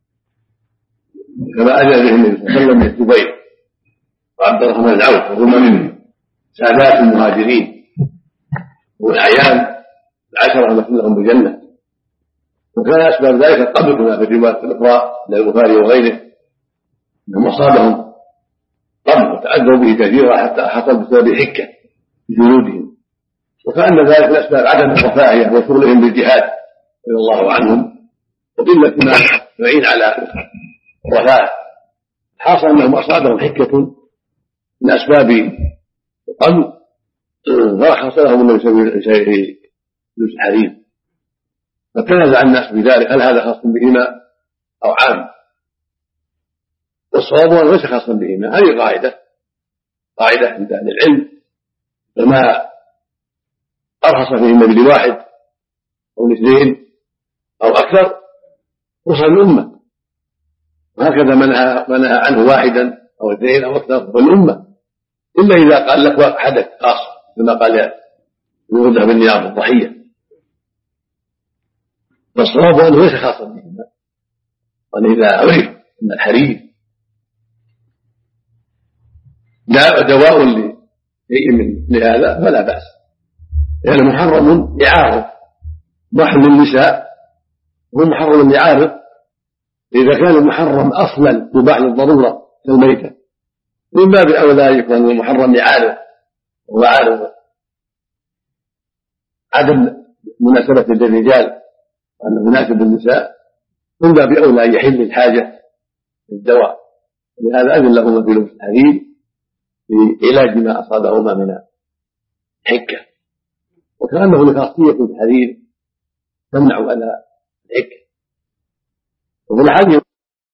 كما أذن به النبي صلى الله عليه وسلم للزبير وعبد الرحمن بن عوف وهما من سادات المهاجرين والأعيان العشرة المشهود لهم بالجنة، وكان أسباب ذلك قبل كما في الروايات الأخرى للبخاري وغيره أنهم أصابهم قبل وتأذوا به كثيرا حتى حصل بسبب حكة في جلودهم، وكأن ذلك الأسباب عدم الرفاهية وشغلهم بالجهاد رضي الله عنهم وقلة ما يعين على الرفاه. حاصل أنهم أصابهم حكة من أسباب القلب فرخص لهم النبي صلى الله عليه وسلم في لبس الحرير، فتنازع الناس بذلك هل هذا خاص بهما أو عام؟ والصواب أنه ليس خاصا بهما، هذه قاعدة قاعدة عند أهل العلم، فما أرخص فيه النبي لواحد أو لاثنين أو أكثر رخص للأمة، وهكذا منها منها عنه واحدا أو اثنين أو أكثر والأمة، إلا إذا قال لك حدث خاص كما قال يوضع بالنيابة الضحية، فالصواب أنه ليس خاصا بهما، وأن إذا عرف أن الحرير دواء لشيء من لهذا فلا بأس، لأنه يعني محرم لعارض محرم للنساء هو محرم لعارض، إذا كان المحرم أصلا يباح للضرورة كالميتة من باب أولى يكون محرم لعارض وهو عارض عدم مناسبة للرجال وأنه مناسب للنساء من باب أولى أن يحل الحاجة للدواء، ولهذا أذن لهما في لبس الحرير في علاج ما أصابهما من حكة، وكأنه لخاصية الحرير تمنع على الحكة. وفي الحديث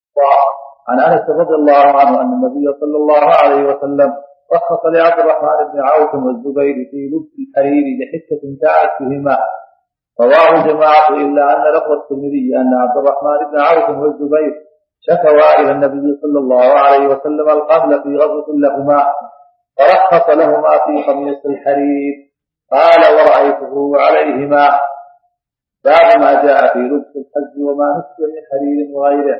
عن أنس رضي الله عنه أن النبي صلى الله عليه وسلم رخص لعبد الرحمن بن عوف والزبير في لبس الحرير لحكة كانت بهما. رواه جماعة إلا أن لفظ الترمذي أن عبد الرحمن بن عوف والزبير شكوا إلى النبي صلى الله عليه وسلم القبل في غزوة لهما فرخص لهما في قميص الحرير، قال ورأيته عليهما. باب ما جاء في لبس الحز وما نسي من حرير وغيره.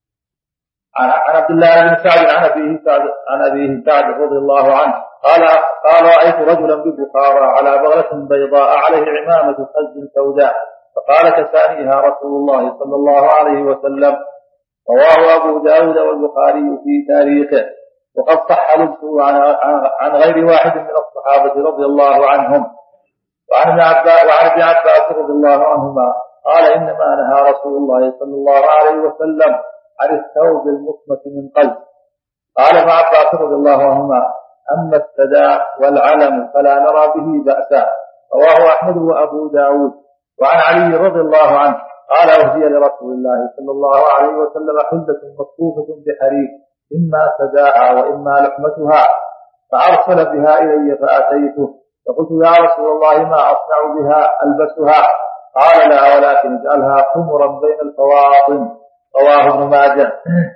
عن عبد الله بن سعد عن أبيه سعد عن أبيه سعد رضي الله عنه قال قال رأيت رجلا ببخارى على بغلة بيضاء عليه عمامة حز سوداء، فقال كسانيها رسول الله صلى الله عليه وسلم. رواه أبو داود والبخاري في تاريخه، وقد صح لبسه عن غير واحد من الصحابة رضي الله عنهم. وعن ابن عباس وعن ابن عباس رضي الله عنهما قال إنما نهى رسول الله صلى الله عليه وسلم عن الثوب المصمت من قلب. قال ابن عباس رضي الله عنهما أما السداء والعلم فلا نرى به بأسا. رواه أحمد وأبو داود. وعن علي رضي الله عنه قال أهدي لرسول الله صلى الله عليه وسلم حلة مصفوفة بحرير إما سداء وإما لحمتها، فأرسل بها إلي فأتيته فقلت يا رسول الله ما أصنع بها ألبسها؟ قال لا ولكن اجعلها خمرا بين الفواطم. رواه ابن ماجه.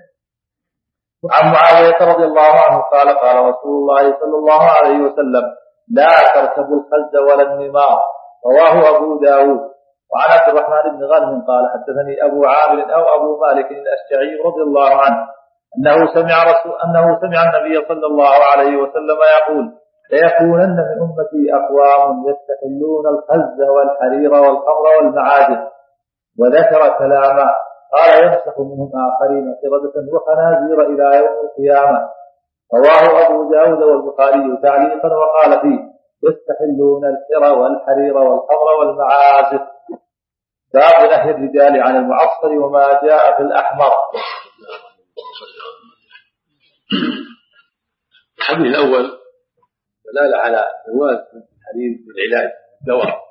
وعن معاوية رضي الله عنه قال قال رسول الله صلى الله عليه وسلم لا تركبوا الخز ولا النمار. رواه أبو داود. وعن عبد الرحمن بن غنم قال حدثني أبو عامر أو أبو مالك الأشجعي رضي الله عنه أنه سمع رسول أنه سمع النبي صلى الله عليه وسلم يقول ليكونن من أمتي أقوام يستحلون الخز والحرير والخمر والمعازف، وذكر كلاما قال يمسح منهم آخرين قردة وخنازير إلى يوم القيامة. رواه أبو داود والبخاري تعليقا وقال فيه يستحلون الحر والحرير والخمر والمعازف. باب نهي الرجال عن المعصر وما جاء في الأحمر. الحديث الأول دلالة على جواز الحرير للعلاج الدواء،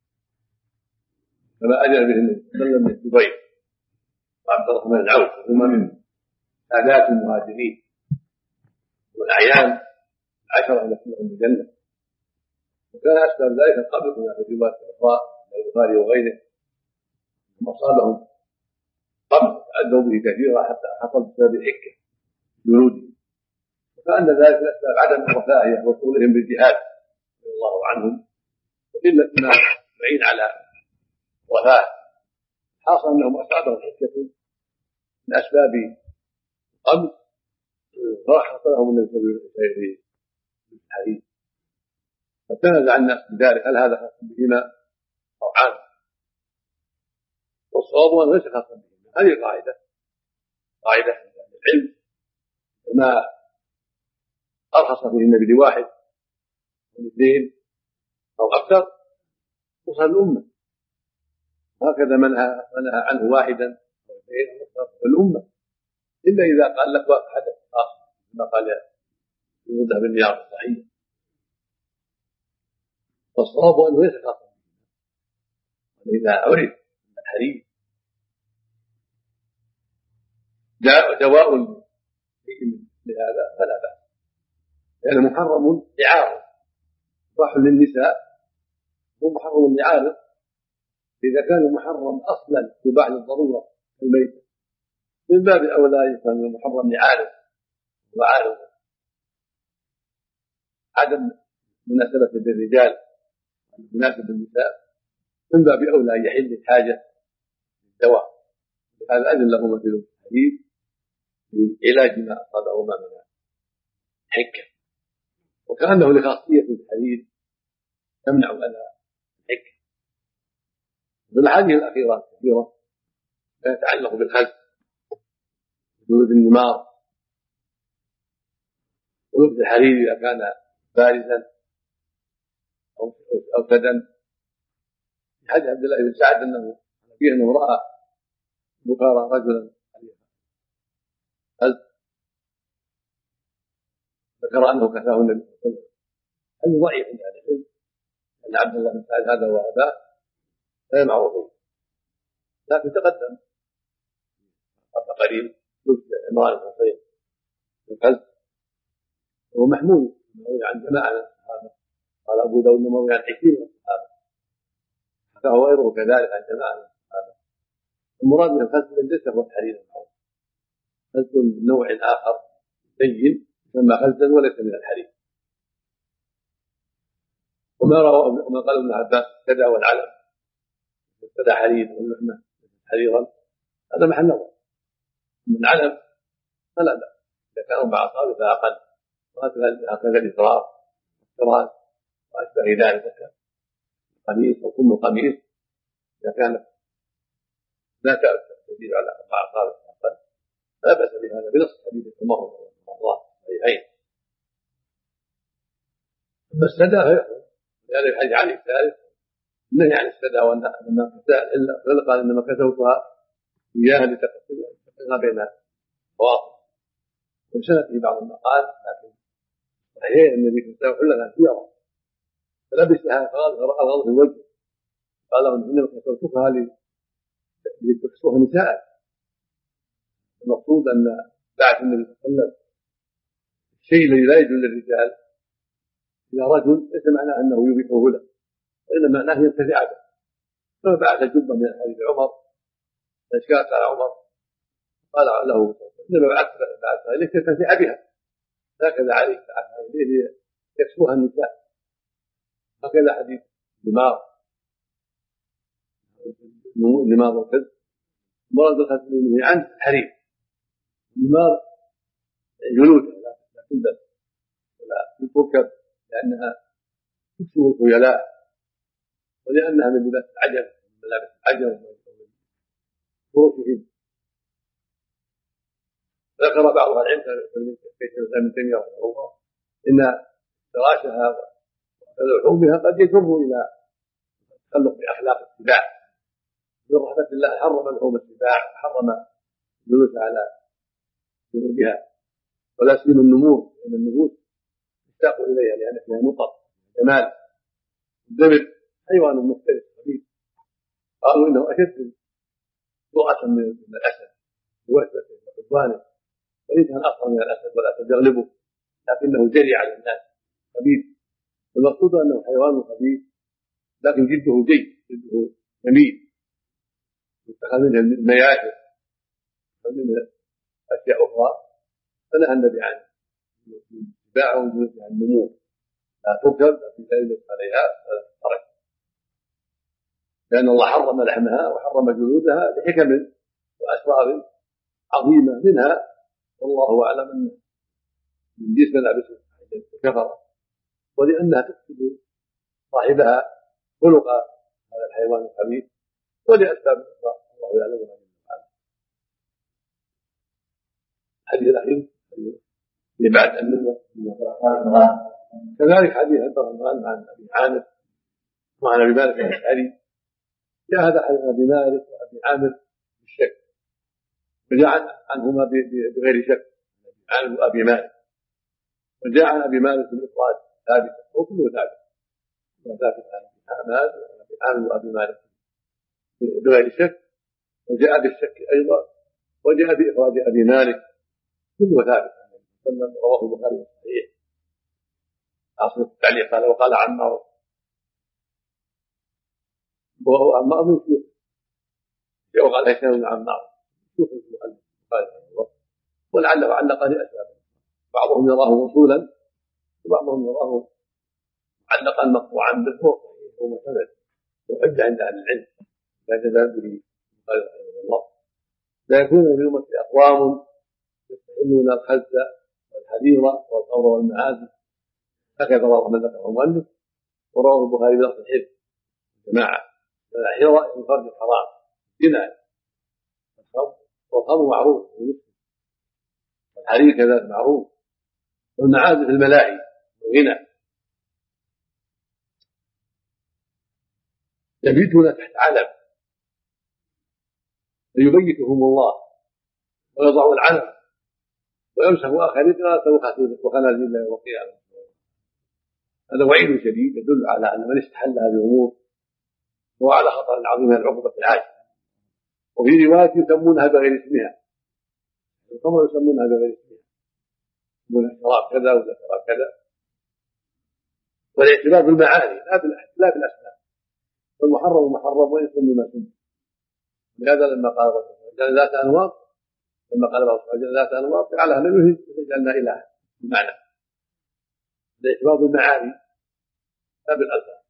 كما أجر به النبي صلى الله عليه وسلم من الزبير وعبد الرحمن بن عوف وهما من سادات المهاجرين والأعيان عشرة يدخلهم الجنة، وكان أسباب ذلك قبل كما في رواية الأخرى البخاري وغيره ثم أصابهم قبل أدوا به كثيرا حتى حصل بسبب الحكة جنودهم، وكأن ذلك الأسباب عدم الرفاهية وصولهم بالجهاد رضي الله عنهم وقلة ما معين على رفاه، حاصل أنهم أصابهم حكة من أسباب قبل فرخص لهم النبي صلى الله عليه وسلم في الحديث، فتنازع الناس بذلك هل هذا خاص بهما أو عام، والصواب أنه ليس خاصا بهما. هذه قاعدة قاعدة العلم ما أرخص به النبي لواحد أو اثنين أو أكثر وصل الأمة، وهكذا منهى منهى عنه واحدا أو اثنين أو أكثر الأمة، إلا إذا قال لك حدث خاص كما قال في مذهب الرياض الصحيح، فالصواب أنه ليس خاصا بهما. إذا عرف الحديث دواء لهذا فلا بأس، لأنه يعني محرم لعارض صح للنساء ومحرم لعارض، إذا كان محرم أصلا يباح للضرورة الميت من باب أولى يكون محرم لعارض وعارض عدم مناسبة للرجال مناسب للنساء من باب أولى أن يحل الحاجة للدواء، هذا أذن لهما في الحديث لعلاج ما أصابهما من الحكة، وكأنه لخاصية الحديث تمنع أذى الحكة. بالحديث الأخيرة كثيرة لا يتعلق بالخلق وجود النمار ولبس الحرير إذا كان بارزا أو أو سدا. في حديث عبد الله بن سعد أنه فيه أنه رأى بكارى رجلا هل ذكر أنه كفاه النبي صلى الله عليه وسلم. هذا ضعيف عند أهل العلم أن عبد الله بن سعد هذا وأباه غير معروفين، لكن تقدم قبل قليل لبس عمران بن حصين القلب وهو محمول مروي عن جماعة من الصحابة، قال أبو داود مروي عن عشرين من الصحابة فهو غيره كذلك عن جماعة من الصحابة. المراد من الخلق ليس هو الحرير المعروف، خلق من نوع آخر بين يسمى خلقا وليس من الحرير. وما روى وما قال ابن عباس السدى والعلم السدى حرير واللحمة حريرا هذا محل نظر، من علم فلا بأس إذا كانوا مع أصحابه فأقل، وهكذا الإسراف والسراج وأشبه ذلك قميص أو كل قميص إذا كانت لا تزيد على أربع أصابع فأقل لا بأس بهذا بنص حديث التمرد والمرضات صحيحين. أما السدى فيقول لذلك حديث علي الثالث النهي عن السدى والنكساء إلا قال إنما كسوتها إياها لتقسمها بين الواقع وسنة في بعض المقال، لكن صحيح النبي صلى الله عليه وسلم حلها سيرا فلبسها فقال رأى الغضب في وجهه قال إنما كسوتها لتكسوها نساء. المقصود أن بعد النبي صلى الله عليه وسلم الشيء الذي لا يجوز للرجال إلى رجل ليس معناه أنه يبيحه له، وإنما معناه ينتفع به. فما بعد جبة من حديث عمر فاشكالت على عمر قال له إنما بعثها إليك تنتفع بها، هكذا عليك بعثها إليه يكسوها النساء. هكذا حديث نمار نمار والكذب مرض الخزن منه عن حرير نمار جلودها لا تلبس ولا تركب لأنها تكسو الخيلاء ولأنها من لباس العجل من ملابس العجل ومن فروشهم. ذكر بعض العلم كيف ابن تيمية رحمه الله إن فراشها ولحومها قد يجر إلى التخلق بأخلاق السباع، من رحمة الله حرم لحوم السباع وحرم الجلوس على جلودها ولا سيما النمور، لأن النفوس اشتاقوا اليها لان فيها نقط جمال. الدبل حيوان مختلف خبيث، قالوا انه اشد جرأة من الاسد بوثبته وعدوانه، وان كان اصغر من الاسد والاسد يغلبه لكنه جري على الناس خبيث. المقصود انه حيوان خبيث لكن جلده جيد، جلده جميل، يتخذ منه المياسر ومنه اشياء اخرى، فنهى النبي عنه اتباعه عن النمو، لا تركب لكن لا يلبس عليها ولا تترك، لان الله حرم لحمها وحرم جلودها لحكم واسرار عظيمه، منها والله اعلم ان من جسم ملابس كفر، ولانها تكتب صاحبها خلق هذا الحيوان الخبيث، ولاسباب اخرى الله يعلمها جل وعلا. الحديث الاخير اللي بعد النبوه كذلك حديث عبد الرحمن عن ابي عامر وعن ابي مالك الاشعري، جاء هذا حديث ابي مالك وابي عامر بالشك، وجاء عنهما بغير شك ابي عامر وابي مالك، وجاء عن ابي مالك بالافراد ثابت وكله ثابت وثابت عن ابي عامر وابي مالك بغير شك، وجاء بالشك ايضا، وجاء بافراد ابي مالك كله ثابت عن النبي صلى الله عليه وسلم، رواه البخاري في الصحيح. اصل التعليق قال وقال عمار وهو عمار من شيوخ، وقال هشام بن عمار شيوخ المؤلف قال ولعله علق لاسباب، بعضهم يراه وصولا وبعضهم يراه معلقا مقطوعا بالفوق ومعتمد وحجه عند اهل العلم، لا جزاء به قال رحمه الله. لا يكون في الامه اقوام يستحلون الخز والحريره والثور والمعازف، هكذا رواه من ذكره المؤلف، ورواه البخاري بلفظ الحفظ جماعه. الحريره من فرج الحرام زنا، والخمر معروف والحرير كذلك معروف، والمعازف الملاهي والغنى. يبيتون تحت علم فيبيتهم الله ويضع العلم ويمسح اخرين وخنازير الله يوم القيامه. هذا وعيد شديد يدل على ان من استحل هذه الامور هو على خطر عظيم من العقوبه العاجله. وفي روايه يسمونها بغير اسمها، الخمر يسمونها بغير اسمها، يسمونها شراب كذا ولا شراب كذا، والاعتبار بالمعاني لا بالاسماء، والمحرم محرم وان سمي ما سمي. لهذا لما قال الرسول ذات انواط، لما قال بعض الصحابه ذات انواط جعلها لم يهد جعلنا الها بمعنى الاعتبار بالمعاني لا بالالفاظ.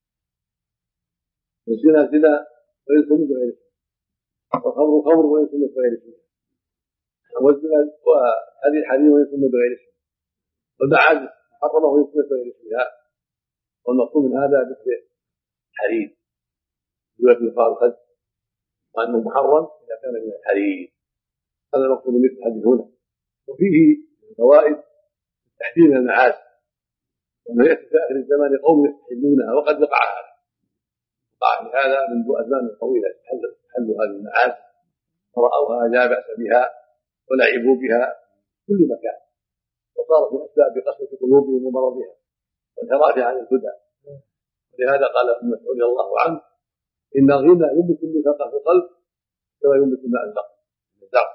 الزنا زنا وان سمي بغير اسمه، والخمر خمر وان سمي بغير اسمه، والزنا وهذه الحرير وان سمي بغير اسمه، والمعازف محرمه وان سمي بغير اسمها. والمقصود من هذا مثل الحرير يوجد يقال الخز وانه محرم اذا كان من الحرير، هذا المقصود مثل الحديث هنا. وفيه فوائد تحديد المعازف، وانه ياتي في اخر الزمان قوم يستحلونها، وقد وقع هذا وقع في هذا منذ ازمان طويله استحلوا هذه المعازف وراوها لا باس بها ولعبوا بها في كل مكان، وصارت من اسباب قسوه قلوبهم ومرضها والانحراف عن الهدى. ولهذا قال ابن مسعود رضي الله عنه ان الغنى ينبت النفاق في القلب كما ينبت الماء البقر من الزرع.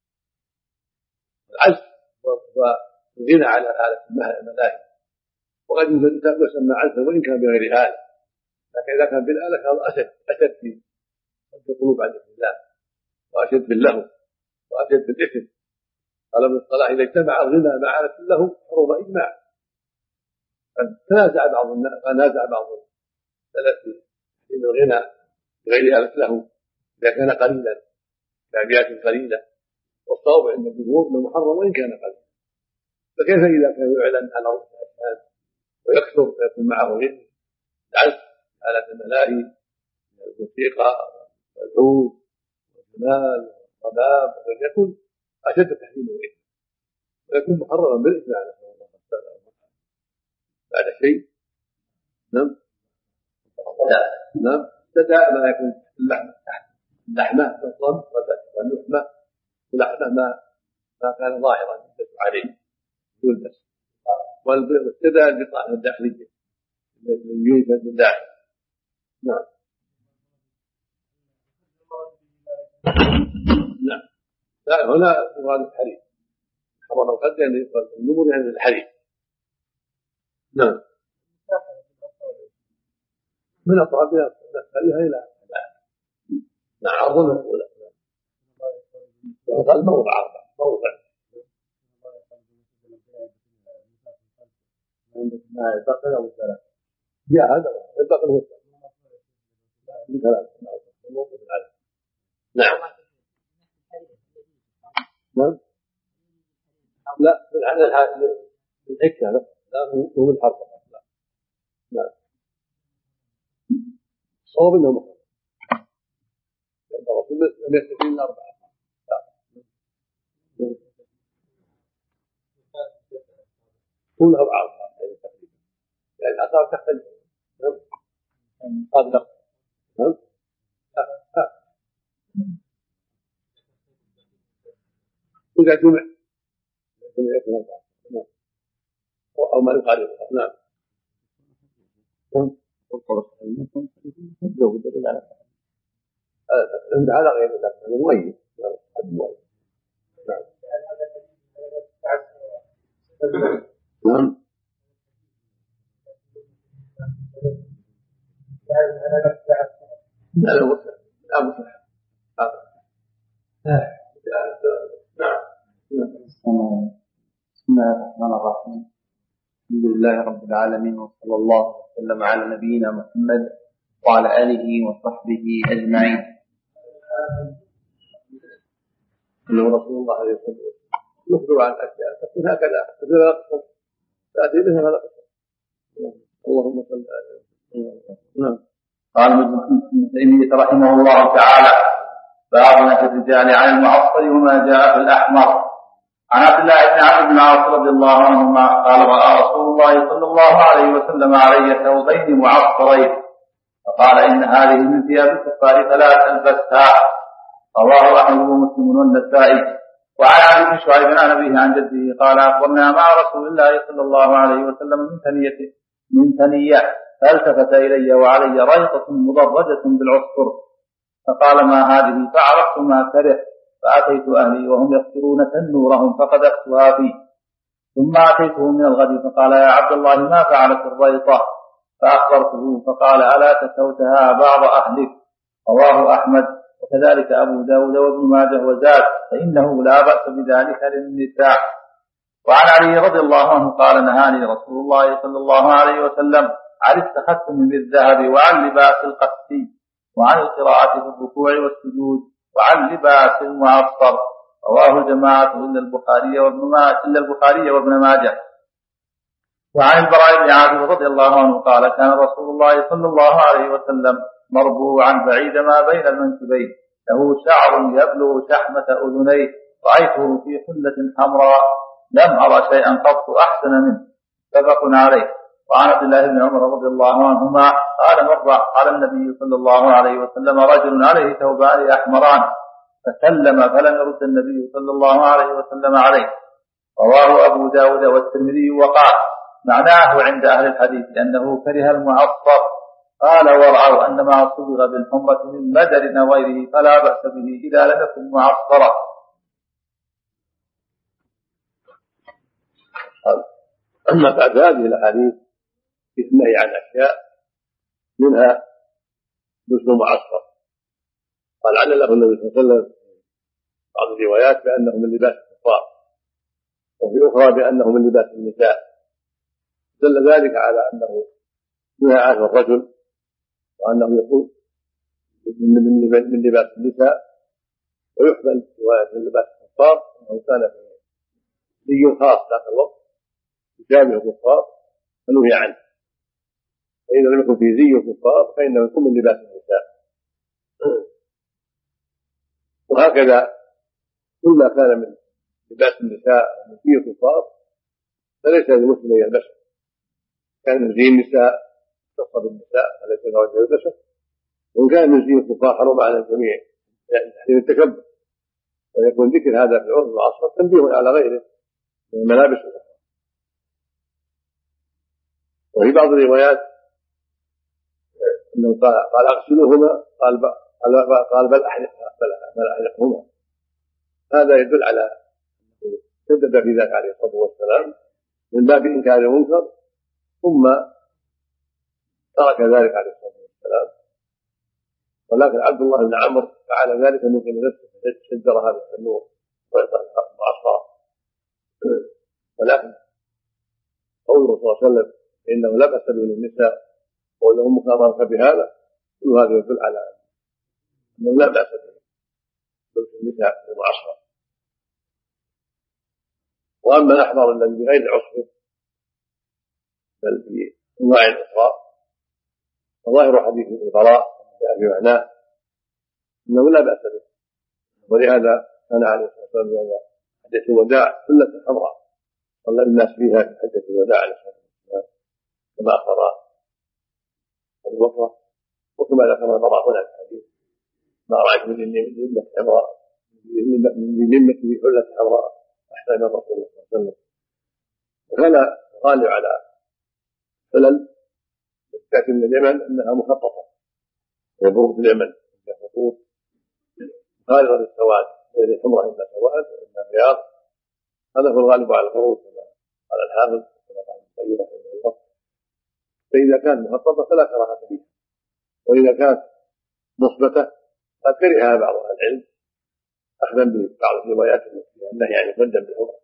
العزف والغنى على آلة الملاهي، وقد يسمى عزفا وان كان بغير آلة، لكن اذا كان بالآلة كان اشد اشد في القلوب عن الله، واشد في اللهو، واشد في الاثم. قال ابن الصلاح اذا اجتمع الغنى مع آلة اللهو حرم اجماع. تنازع بعض الناس تنازع بعض السلف في الغنى بغير آلة له اذا كان قليلا كابيات قليله، والصواب عند الجمهور انه محرم وان كان قليلا. فكيف اذا كان يعلن على رؤوس الاشهاد ويكثر ويكون معه غنى العزف آلة الملاهي من الموسيقى والعود والجمال والرباب، ويكون اشد تحريم الاثم ويكون محرما بالاثم على بعد شيء. نعم نعم ابتدأ ما يكون اللحمة اللحمة والضم واللحمة ولحمة ما ما كان ظاهرا يلبس عليه يلبس والابتداء البطانة الداخلية اليوجد من داخل. نعم نعم لا هنا مراد الحرير حرر الخد يعني يقال النمر يعني الحرير. نعم من أطراف نفسها إلى نعم أظن الأولى قال موضع موضع ما يبقى أو ثلاث جاء هذا يبقى هو ثلاث نعم نعم لا بالعكس الحكة لا هو الحرف لا لا صواب انه مخرج لان الرسول لم يكتفي الا اربعه كل اربعه يعني تقريبا يعني الاثار تختلف. نعم هذا نعم إذا جمع جمع يكون أربعة نعم أو ما يقارب نعم عند هذا غير ذلك هذا مميز هذا مميز نعم نعم لا لا لا مصلحة بسم الله الرحمن الرحيم. الحمد لله رب العالمين وصلى الله وسلم على نبينا محمد وعلى آله وصحبه أجمعين. إنه رسول الله عليه الصلاة والسلام يخبر عن أشياء تكون هكذا فإذا نقصد تأتي بها هذا اللهم صل على نعم. قال ابن تيمية رحمه الله تعالى باب نهي الرجال عن المعصر وما جاء في الأحمر. عن عبد الله بن عمرو بن العاص رضي الله عنهما قال رأى رسول الله صلى الله عليه وسلم علي ثوبين معصرين فقال إن هذه من ثياب الكفار فلا تلبسها. رواه أحمد ومسلم والنسائي. وعن علي بن شعيب عن أبيه عن جده قال أخبرنا مع رسول الله صلى الله عليه وسلم من ثنية من ثنية فالتفت إلي وعلي ريطة مضرجة بالعصفر فقال ما هذه فعرفت ما كره فأتيت أهلي وهم يغسلون تنورهم فقدحتها فيه ثم أتيته من الغد فقال يا عبد الله ما فعلت الريطة فأخبرته فقال ألا كسوتها بعض أهلك. رواه أحمد وكذلك أبو داود وابن ماجه وزاد فإنه لا بأس بذلك للنساء. وعن علي رضي الله عنه قال نهاني رسول الله صلى الله عليه وسلم عن التختم بالذهب وعن لباس القسي وعن القراءة في الركوع والسجود وعن لباس المعصر. رواه الجماعة إلا البخاري وابن ماجه إلا البخاري وابن ماجه. وعن البراء بن عازب رضي الله عنه قال كان رسول الله صلى الله عليه وسلم مربوعا بعيد ما بين المنكبين له شعر يبلغ شحمة أذنيه رأيته في حلة حمراء لم أرى شيئا قط أحسن منه. متفق عليه. وعن عبد الله بن عمر رضي الله عنهما قال مر على النبي صلى الله عليه وسلم رجل عليه ثوبان أحمران فسلم فلم يرد النبي صلى الله عليه وسلم عليه. رواه أبو داود والترمذي وقال معناه عند أهل الحديث أنه كره المعصر. قال ورعوا أن ما صبغ بالحمرة من بدر أو غيره فلا بأس به إذا لم يكن معصرا. أما بعد هذه الأحاديث في النهي عن أشياء منها لبس معصر قال عن له النبي صلى الله عليه وسلم بعض الروايات بأنه من لباس الكفار وفي أخرى بأنه من لباس النساء دل ذلك على أنه منها عاهر الرجل وأنه يكون من لباس النساء ويحمل رواية من لباس الكفار أنه كان في زي خاص ذاك الوقت يشابه الكفار فنهي عنه فإذا لم يكن في زي الكفار فإنه يكون من لباس النساء. وهكذا كل ما كان من لباس النساء ومن زي الكفار فليس للمسلم أن يلبسه كان من زي النساء اختص بالنساء فليس له أن يلبسه وإن كان من زي الكفار حرم على الجميع يعني تحريم التكبر ويكون ذكر هذا في العرف العصر تنبيه على غيره من الملابس الأخرى. وفي بعض الروايات انه قال قال اغسلوهما قال قال بل احرقهما. هذا يدل على انه شدد في ذلك عليه الصلاه والسلام من باب انكار المنكر، ثم ترك ذلك عليه الصلاه والسلام. ولكن عبد الله بن عمرو فعل ذلك من قبل نفسه فشجر هذا التنور معصرا. ولكن قوله صلى الله عليه وسلم انه لا باس به للنساء ولهم مكابره بهذا، كل هذا يدل على انه لا باس به لبس النساء المعصره. واما الاحمر الذي بغير العصفر بل في انواع اخرى فظاهر حديث البراء جاء في معناه انه لا باس به. ولهذا كان عليه الصلاه والسلام في حجه الوداع حله حمراء صلى الناس فيها في حجه الوداع عليه الصلاه والسلام كما اخبر ابو بكر، وكما ذكر البراء هنا في الحديث ما رايت من لمه حمراء من لمه في حله حمراء احسن من رسول الله صلى الله عليه وسلم. وكان غالب على حلل تاتي من اليمن انها مخططه، ويبرد في اليمن فيها خطوط خالصه للسواد، غير الحمره اما سواد واما بياض. هذا هو الغالب على الخروج كما قال الحافظ كما قال الطيب رحمه الله. فاذا كانت مخططه فلا كراهه فيها، واذا كانت مثبته قد كرهها بعض اهل العلم اخذا ببعض الروايات التي فيها النهي عن يقدم بالحمره.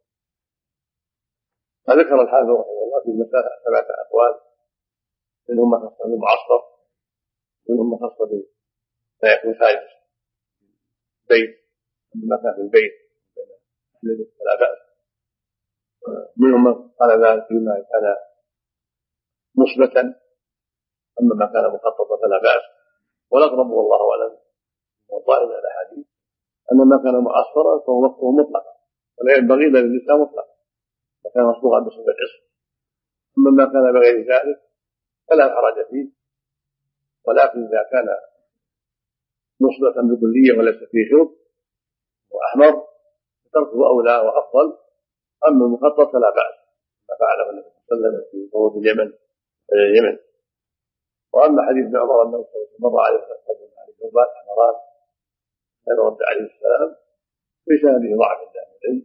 فذكر الحافظ رحمه الله في المساله سبعه اقوال، منهم ما خص بالمعصر، منهم ما خص بما يكون خارج البيت، ما كان في البيت فلا باس، منهم من قال ذلك فيما كان مثبتا، اما ما كان مخططا فلا باس. والاقرب والله اعلم والظاهر من الاحاديث ان ما كان معصرا فهو مكروه مطلقا، ولا ينبغي الا للنساء مطلقا فكان مصبوغا بصفه العصر. اما ما كان بغير ذلك فلا حرج فيه، ولكن اذا كان مثبتا بكليه وليس فيه شرب واحمر فتركه اولى وافضل. اما المخطط فلا باس ما فعله النبي صلى الله عليه وسلم في خروج اليمن اليمن. واما حديث ابن عمر انه مر عليه رجل عليه ثوبان حمران كان رد عليه السلام ليس به ضعف عند اهل العلم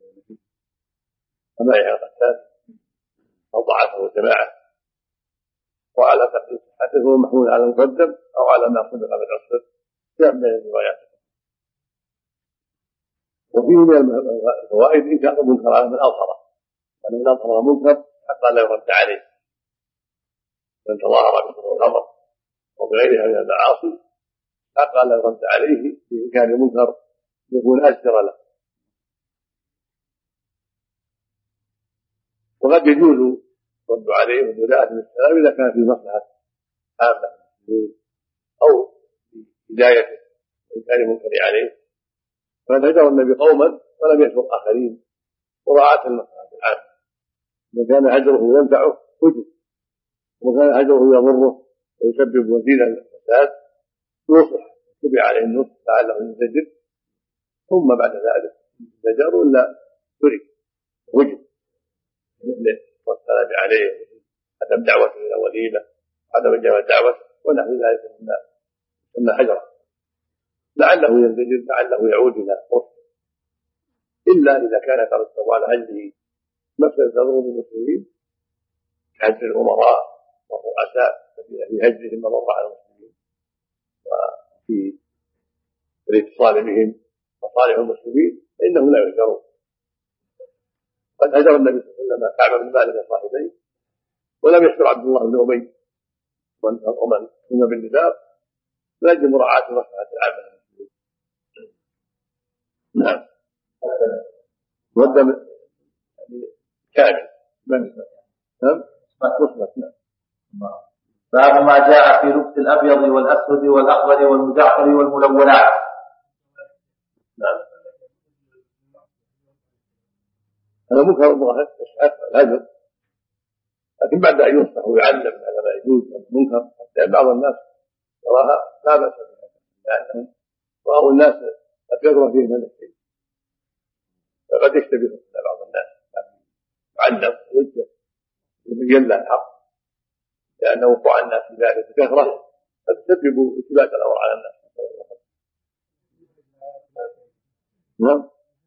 كما يعلم القتال او ضعفه الجماعه، وعلى تقديم صحته هو محمول على المقدم او على ما سبق بالعصر جاء من الروايات. وفيه من الفوائد انكار المنكر على من اظهره، وان من اظهر المنكر حتى لا يرد عليه، من تظاهر بكفر الامر وبغيرها من المعاصي حتى لا يرد عليه في انكار المنكر يكون اجدر له. وقد يجوز الرد عليه والبداءة بالسلام اذا كان في مصلحه عامه او هدايته وانكار المنكر عليه، فقد هجر النبي قوما ولم يسبق اخرين مراعاه المصلحه العامه. اذا كان هجره ينفعه وجد، وكان هجره يضره ويسبب وسيله للفساد يوصح يتبع عليه النصح لعله ينزجر، ثم بعد ذلك زجر ولا ترك وجد مثل والسلام عليه عدم دعوته الى وليمه عدم اجابه دعوته ونحو ذلك مما حجره لعله ينزجر لعله يعود الى رشده، الا اذا كان ترتب على هجره مثل تضر بالمسلمين كهجر الامراء والرؤساء الذين في هجرهم مضر على المسلمين وفي الاتصال بهم مصالح المسلمين فانهم لا يهجرون. قد هجر النبي صلى الله عليه وسلم كعب بن مالك صاحبيه ولم يشكر عبد الله بن ابي ومن ثم بالنداء لاجل مراعاه مصلحه العامه المسلمين. نعم والدم كامل نعم مثبت. نعم باب ما جاء في لبس الابيض والاسود والاخضر والمزعفر والملونات. نعم هذا منكر الله الهجر، لكن بعد ان ينصح ويعلم على ما يجوز المنكر حتى بعض الناس يراها لا باس بها لانهم راوا الناس قد كثر فيهم هذا الشيء فقد يشتبه على بعض الناس، لكن يعلم ويوجه ويبين له الحق لأن وقوع الناس في ذلك بكثرة قد تسبب التباس الأمر على الناس. نعم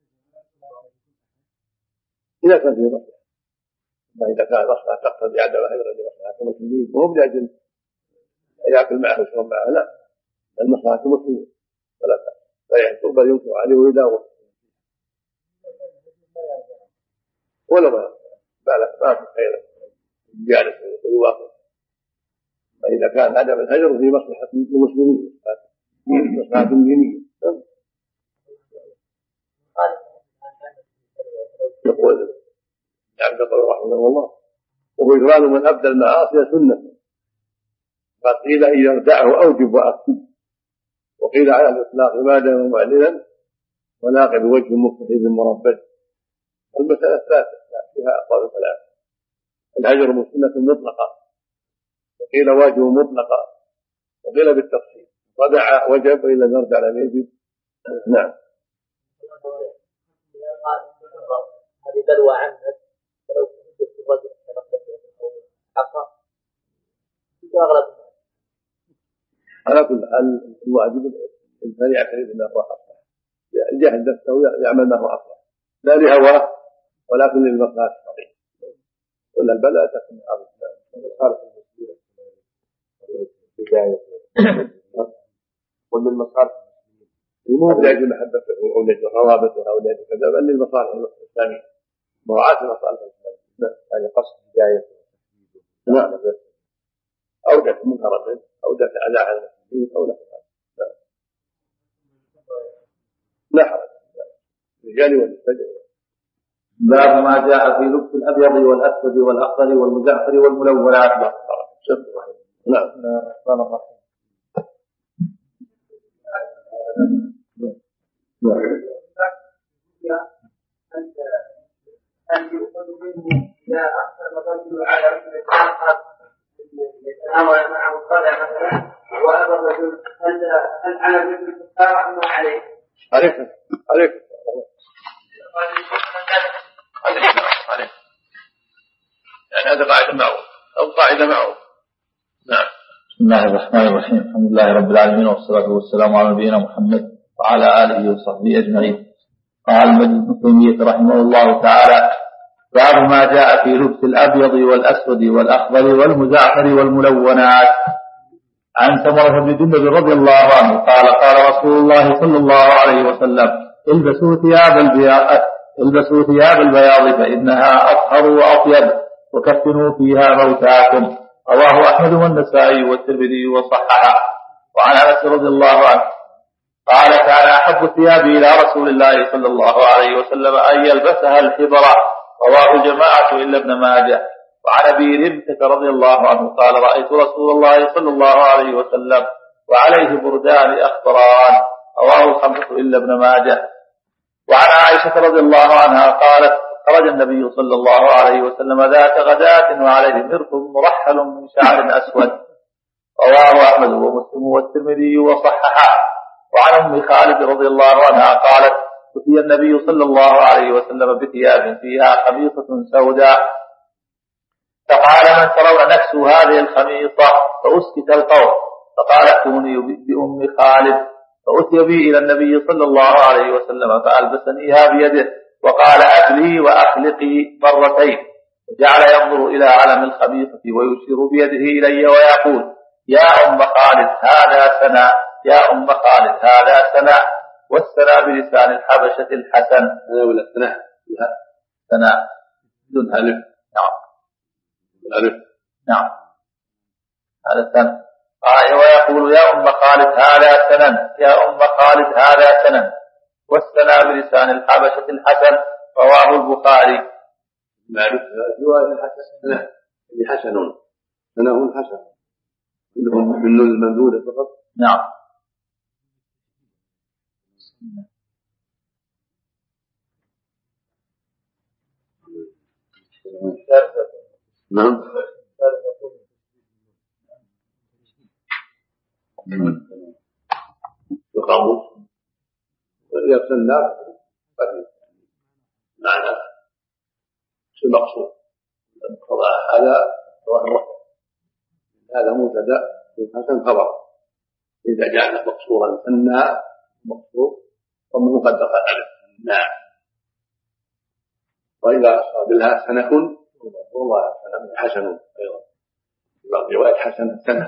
إذا كان فيه مصلحة، ما إذا كان مصلحة تقتضي عدم الهجرة لمصلحة المسلمين وهم لأجل يأكل معه ويشرب معه، لا، المصلحة المسلمين فلا لا يحصل بل ينكر عليه ويداوم ولا ما ما في خير جالس ويواصل. فإذا كان عدم الهجر في مصلحة المسلمين مصلحة دينية. يقول عبد الله رحمه الله وهجران من أبدى المعاصي سنة، قد قيل إذا ارتعه أوجب وأكتب، وقيل على الإطلاق ما دام معلنا وناقض وجه مفتحي مربد. المسألة الثالثة فيها أقوال ثلاثة: الهجر سنة مطلقة، وقيل واجب مطلقة، وقيل بالتفصيل، رجع وجب وإلا نرجع لم يجب. نعم. هذه بلوى عنك فلو كنت في الرجل حقا أغلب على كل حال الواجب الإنسان يعترف ما هو أصلح، يجاهد نفسه يعمل ما هو أصلح، لا لهواه ولكن للمصلحة الشرعية، ولا البلاء تكون عظيمة. المصالح المسلمة بداية ومن مصالح المسلمين مو لأجل محبته أو لأجل روابطه أو لأجل كذا، بل للمصالح الإسلامية، مراعاة المصالح الإسلامية. يعني قصد بداية نعم، أو دفع منكر أو دفع أذى عن المسلمين أو نحو هذا. نحو الرجال والنساء. باب ما جاء في لبس الأبيض والأسود والأخضر والمزعفر والملونات. نعم. أن يؤخذ منه إذا أقسم الرجل على رجل آخر يتناول معه الصلاة مثلا وأبى الرجل هل على الرجل الكفارة أم عليه؟ عليك عليك عليك يعني هذا قاعدة معه أو قاعدة معه. نعم. بسم الله الرحمن الرحيم. الحمد لله رب العالمين والصلاة والسلام على نبينا محمد وعلى آله وصحبه أجمعين. قال المجد بن تيمية رحمه الله تعالى: باب ما جاء في لبس الأبيض والأسود والأخضر والمزعفر والملونات. عن سمرة بن جندب رضي الله عنه قال: قال رسول الله صلى الله عليه وسلم: البسوا ثياب البياض البسوا ثياب البياض فإنها أطهر وأطيب، وكفنوا فيها موتاكم. رواه أحمد والنسائي والترمذي وصححه. وعن أنس رضي الله عنه قال: كان أحب الثياب إلى رسول الله صلى الله عليه وسلم أن يلبسها الحبرة. رواه جماعة إلا ابن ماجه. وعن أبي رمثة رضي الله عنه قال: رأيت رسول الله صلى الله عليه وسلم وعليه بردان أخضران. رواه الخمسة إلا ابن ماجه. وعن عائشة رضي الله عنها قالت: خرج النبي صلى الله عليه وسلم ذات غداة وعليه مرط مرحل من شعر أسود. رواه أحمد ومسلم والترمذي وصححه. وعن أم خالد رضي الله عنها قالت: أتي النبي صلى الله عليه وسلم بثياب فيها خميصة سوداء، فقال: من ترون نكسو هذه الخميصة؟ فأسكت القوم، فقال: ائتوني بأم خالد. فأتي بي إلى النبي صلى الله عليه وسلم فألبسنيها بيده، وقال: أكلي وأخلقي مرتين. وجعل ينظر إلى علم الخميصة ويشير بيده إلي ويقول: يا أم خالد هذا سنا، يا أم خالد هذا سنا. والسنا بلسان الحبشة الحسن. ولا سنا سنا بدون ألف. نعم ألف. نعم هذا سنا. آه ويقول: يا أم خالد هذا سنن، يا أم خالد هذا سنن. والسنا بلسان الحبشة الحسن. رواه البخاري. معرفة رواية الحسن سنة حسن سنة حسن من الممدودة فقط. نعم. نعم. القاموس يرسلنا معنى المقصود هذا ظاهر هذا مبتدا والحسن خبر. إذا جاء مقصورا سنا مقصور ثم مقدر الألف نعم. وإذا صار لها سنة والله سنة حسن أيضا في بعض الروايات حسن سنة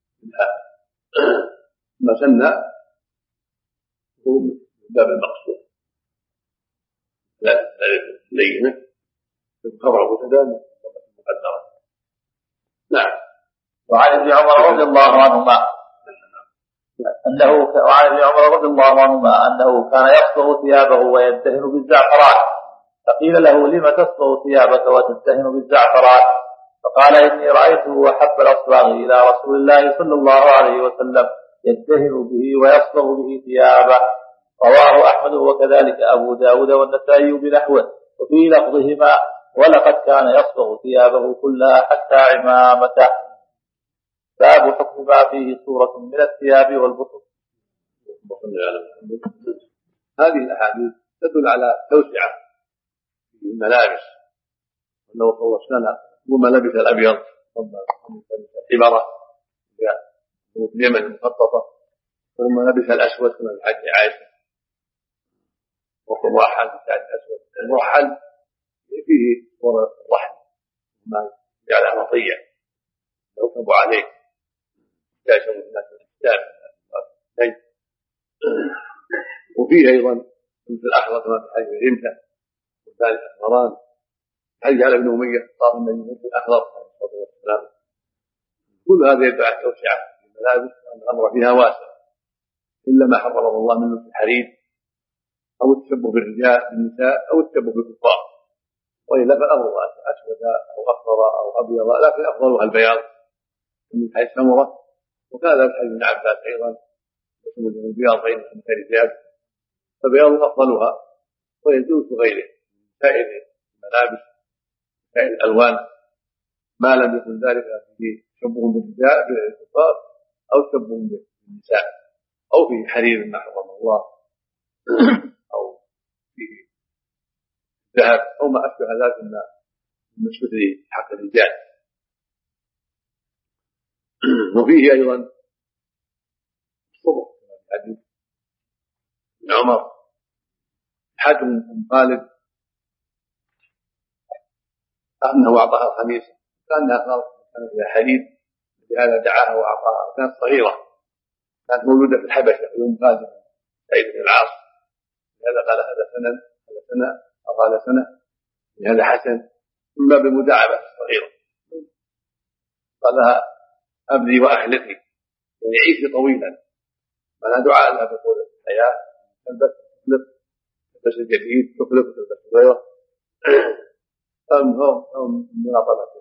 ما سنة هو باب المقصور لا الألف لينة خبر مبتدا مقدرة نعم. وعن ابن عمر رضي الله عنهما أنه وعن ابن عمر رضي الله عنهما أنه كان يصبغ ثيابه ويدهن بالزعفران، فقيل له لم تصبغ ثيابك وتدهن بالزعفران؟ فقال إني رأيته أحب الأصباغ إلى رسول الله صلى الله عليه وسلم يدهن به ويصبغ به ثيابه. رواه أحمد وكذلك أبو داود والنسائي بنحوه، وفي لفظهما ولقد كان يصبغ ثيابه كلها حتى عمامته. باب حكم ما فيه صورة من الثياب والبطن. هذه الأحاديث تدل على توسعة في الملابس، أنه صلى الله عليه وسلم ثم لبس الأبيض ثم لبس الحمرة في اليمن المخططة ثم لبس الأسود كما في حج عائشة، والرحل في حج الأسود. الرحل فيه صورة الرحل ما جعلها مطيع يركب عليه يشمل الناس الكتاب. وفيه أيضا مثل الأحمر كما في حج الرمثة والثالث أحمران. حج على ابن أمية صار النبي مثل الأحمر عليه الصلاة والسلام. كل هذا يدعى التوسعة في الملابس وأن الأمر فيها واسع، إلا ما حرمه الله من لبس الحرير أو التشبه بالرجال بالنساء أو التشبه بالكفار، وإلا فالأمر واسع أسود أو أخضر أو أبيض، لكن أفضلها البياض من حيث ثمرة. وكذا في حديث ابن عباس أيضا يسمى البياض بين الرجال، فبياض أفضلها ويجوز غيره سائر الملابس سائر الألوان ما لم يكن ذلك فيه تشبه بالرجال بالكفار أو تشبه بالنساء أو فيه حرير ما حرم الله أو فيه ذهب أو ما أشبه ذلك من المشبه حق الرجال. وفيه أيضا الصبر حديث ابن عمر حاتم بن خالد أنه أعطاها الخميسة كأنها قالت كانت فيها حديد، لهذا دعاها وأعطاها. كانت صغيرة كانت مولودة في الحبشة في يوم قادم سعيد بن العاص، لهذا قال هذا سنة هذا سنة أو قال سنة لهذا حسن من باب المداعبة الصغيرة. قال لها أبدي وأهلتي يعني عيشي طويلا، فأنا دعاء لها بطول الحياة تلبس تخلق تلبس الجديد تخلق تلبس غيره أم هم مناطلته.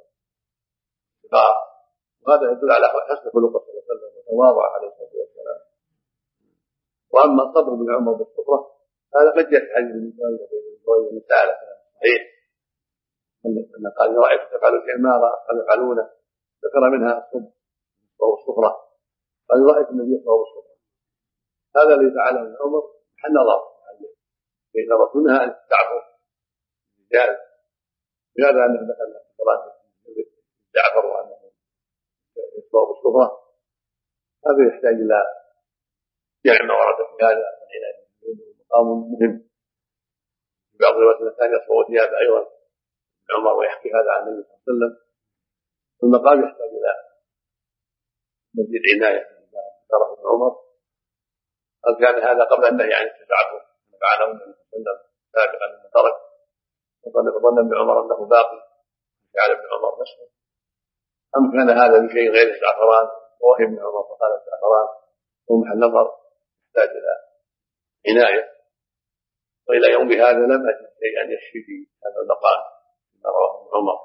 وهذا يدل على حسن خلقه صلى الله عليه وسلم وتواضع عليه الصلاة والسلام. وأما الصبر بالعمر بالصفرة هذا قد جاء في حديث ابن زويل المسألة صحيح أن قال رأيت تفعل شيئا ما يفعلونه، ذكر منها الصبر والصفرة. قال رأيت النبي صلى الله عليه وسلم هذا الذي فعله ابن عمر حل نظر فإن رسولها أن تستعفوا الرجال، لهذا أنه دخل في صلاة جعفر وأنه يصبر بالصفرة. هذا يحتاج إلى جمع ما ورد في هذا إلى مقام مهم. في بعض الروايات الثانية يصبر ثيابه أيضا ابن عمر ويحكي هذا عن النبي صلى الله عليه وسلم. المقام يحتاج إلى مزيد عناية ذكره ابن عمر. هل كان هذا قبل النهي عن التشعب فعله النبي صلى الله عليه وسلم سابقا لما ترك وظن ابن عمر أنه باقي فعل ابن عمر نفسه، أم كان هذا بشيء غير الزعفران ووهي ابن عمر فقال الزعفران هو محل نظر يحتاج إلى عناية. وإلى يوم هذا لم أجد شيئا يشفي في هذا المقام ما رواه ابن عمر،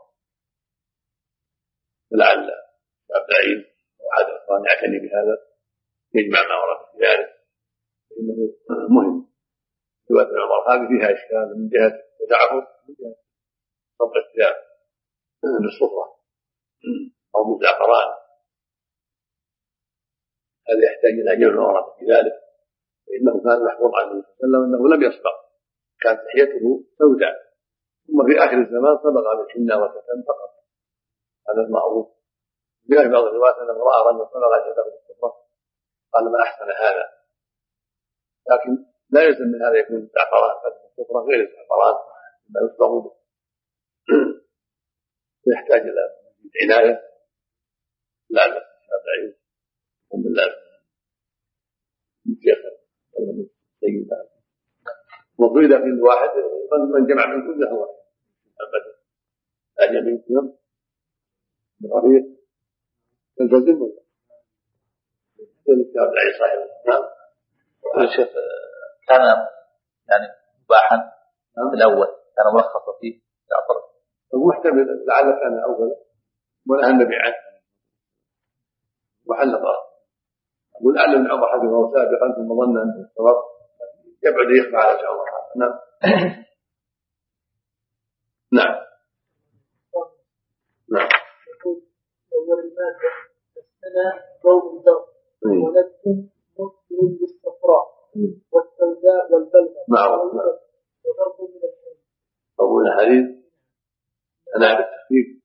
فلعل عبد العين وعاد الإخوان يعتني بهذا يجمع ما ورد في ذلك، فإنه مهم. رواية ابن عمر هذه فيها إشكال من جهة التدعف من جهة صبر الثياب بالصفرة أو بالزعفران، هذا يحتاج إلى جمع ما ورد في ذلك. فإنه كان محفوظ عن النبي صلى الله عليه وسلم أنه لم يصبغ، كانت لحيته سوداء، ثم في آخر الزمان صبغ بالحنة والكتم فقط، هذا المعروف. جاء في بعض الروايات انه راى رجلا صبغ يده بالصفره قال ما احسن هذا، لكن لا يلزم من هذا يكون زعفران، الصفره غير الزعفران ما يصبغ به ويحتاج الى عنايه لا لا بعيد الحمد لله شيخ سيد وقيل في الواحد من جمع من كل هو ابدا اجل منكم بطريق تلتزم ولا الكتاب العيد صحيح. نعم شيخ كان يعني مباحا في الاول كان ملخصا فيه يعتبر محتمل لعل كان اولا ونهى النبي عنه وحل ضرر ولعل ابن عمر حفظه سابقا ثم ظن انه الصواب يبعد يخفى على شاء الله. نعم نعم نعم أول المادة السنة ضوء الدم ونبت مقبل بالصفراء والسوداء والبلغة وضرب من الحديد. أول الحديث أنا بالتخفيف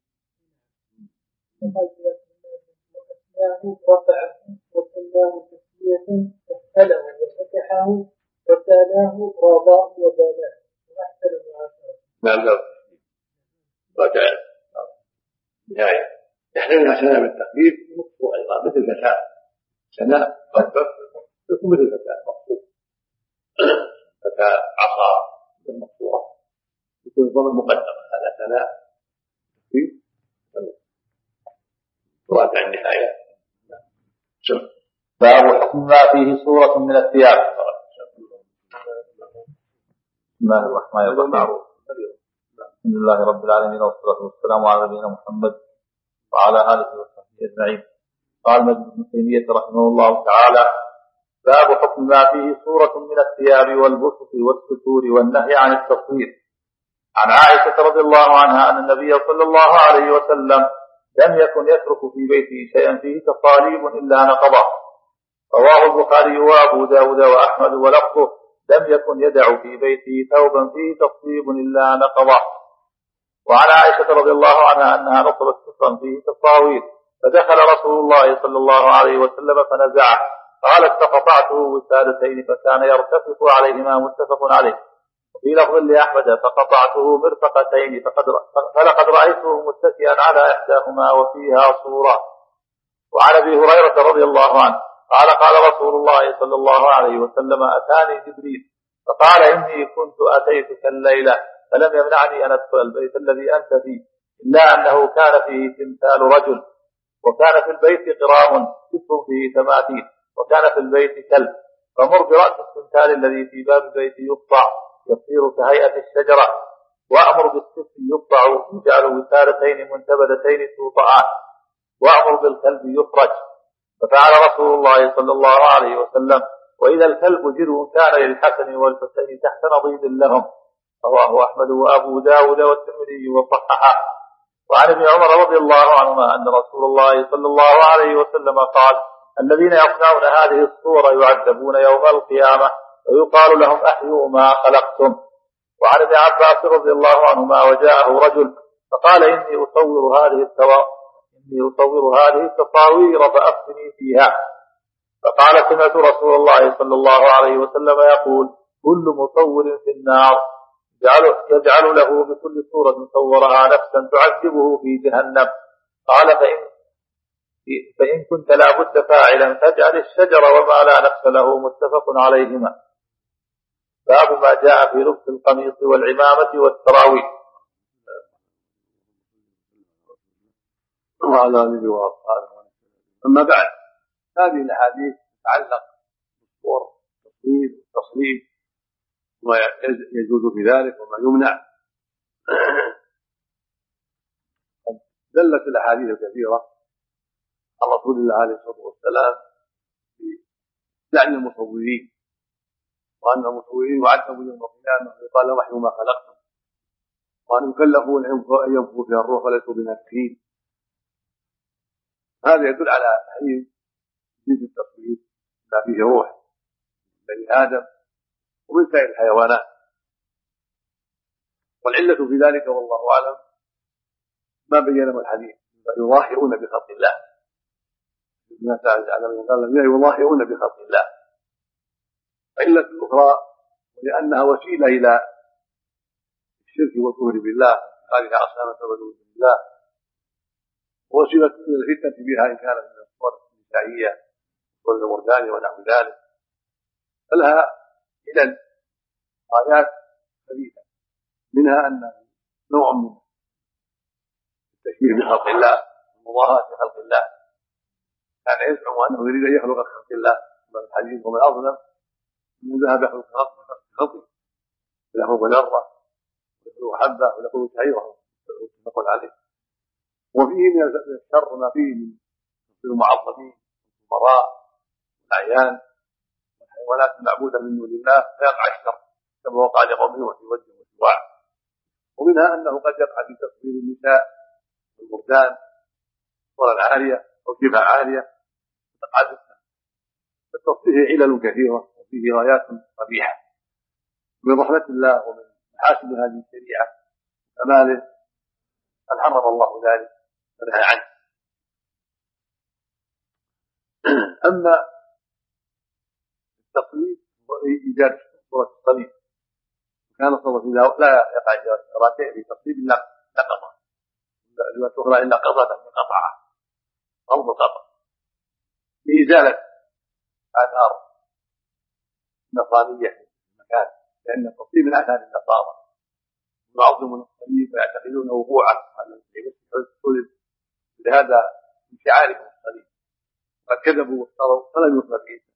وأثناه رفعه وسماه تسمية أسهله وفتحه وتالاه رضاه وداناه وأحسن المعاشرة. نعم لا رجع نهاية يحتمل سنة بالتخفيف مقصود أيضا مثل فتاة سنة خفف يكون مثل فتاة مقصود فتاة عصا المقصورة يكون الضمن مقدمة على سنة تخفيف وراجع النهاية. شوف باب حكم ما فيه صورة من الثياب. بسم الله الرحمن الرحيم الحمد لله رب العالمين والصلاة والسلام على نبينا محمد وعلى آله وصحبه أجمعين. قال ابن تيمية رحمه الله تعالى باب حكم ما فيه صورة من الثياب والبسط والستور والنهي عن التصوير. عن عائشة رضي الله عنها أن النبي صلى الله عليه وسلم لم يكن يترك في بيته شيئا فيه تصاليب إلا نقضه. رواه البخاري وأبو داود وأحمد ولفظه لم يكن يدع في بيته ثوبا فيه تصليب إلا نقضه. وعن عائشة رضي الله عنها أنها نصبت سترا فيه تصاوير فدخل رسول الله صلى الله عليه وسلم فنزعه قالت فقطعته وسادتين فكان يرتفق عليهما متفق عليه. وفي لفظ لأحمد فقطعته مرفقتين فلقد رأيته متكئا على إحداهما وفيها صورة. وعن أبي هريرة رضي الله عنه قال قال رسول الله صلى الله عليه وسلم أتاني جبريل فقال إني كنت أتيتك الليلة فلم يمنعني أن أدخل البيت الذي أنت فيه إلا أنه كان فيه تمثال رجل وكان في البيت قرام ست فيه تماثيل وكان في البيت كلب فمر برأس التمثال الذي في باب البيت يقطع يصير كهيئة الشجرة وأمر بالسف يقطع يجعل وسارتين منتبذتين توطعان وأمر بالكلب يخرج. ففعل رسول الله صلى الله عليه وسلم وإذا الكلب جرو كان للحسن والحسين تحت نضيد لهم. رواه أحمد وأبو داود والترمذي وصححه. وعن ابن عمر رضي الله عنهما أن رسول الله صلى الله عليه وسلم قال الذين يصنعون هذه الصورة يعذبون يوم القيامة ويقال لهم أحيوا ما خلقتم. وعن ابن عباس رضي الله عنهما وجاءه رجل فقال إني أصور هذه التصاوير إني أصور هذه التصاوير فأفتني فيها. فقال سمعت رسول الله صلى الله عليه وسلم يقول كل مصور في النار يجعل له بكل صورة صورها نفسا تعذبه في جهنم. قال فإن, فإن كنت لا بد فاعلا فاجعل الشجر وما لا نفس له متفق عليهما. باب ما جاء في لبس القميص والعمامة والسراويل. وعلى آله وأصحابه. أما بعد هذه الأحاديث تتعلق بالصور التصوير والتصليب وما يجوز في ذلك وما يمنع. دلت الأحاديث الكثيرة عن رسول الله عليه الصلاة والسلام في لعن المصورين وأن المصورين يعذبوا يوم القيامة ويقال لهم أحيوا ما خلقتم وأن يكلفون أن ينفخوا فيها الروح وليسوا بنافخين. هذا يدل على تحريم جنس التصوير ما فيه روح بني آدم ومن سائر الحيوانات. والعلة في ذلك والله أعلم ما بينه الحديث يظاهرون بخلق الله الناس على من قال الذين يضاهئون بخلق الله. فإلا الأخرى ولأنها وسيلة إلى الشرك والكفر بالله خالقها أصناما تعبدون بالله، ووسيلة إلى الفتنة بها إن كانت من الصور النسائية والمردان ونحو ذلك، فلها علل آيات خبيثة، منها أن نوع من التشبيه بخلق الله والمضاهاة بخلق الله، كان يزعم أنه يريد أن يخلق خلق الله كما في الحديث ومن أظلم من ذهب يخلق خلقه يخلق ذرة ويخلق حبة ويخلق شعيرة متفق عليه. وفيه من الشر ما فيه من المعظمين والفقراء والأعيان والحيوانات المعبودة من دون الله فيقع الشر كما وقع لقوم نوح في وجه وسواع. ومنها أنه قد يقع في تصوير النساء والمردان صورا عالية أو شبه عالية تقع فتنة، فالتصوير علل كثيرة وفيه غايات قبيحة. من رحمة الله ومن محاسن هذه الشريعة كماله أن حرم الله ذلك ونهى عنه. أما التصوير وإيجاد صورة الصليب، كان الصلاة لا يقع إيجاد الصلاة في تصويب إلا قطع، لا تخرى إلا قطعة قطعة أو قطع لإزالة آثار النصرانية في المكان، لأن التصويب من آثار النصارى يعظمون الصليب ويعتقدون وقوعه لهذا من شعارهم الصليب، قد كذبوا وافتروا فلم يصلب عيسى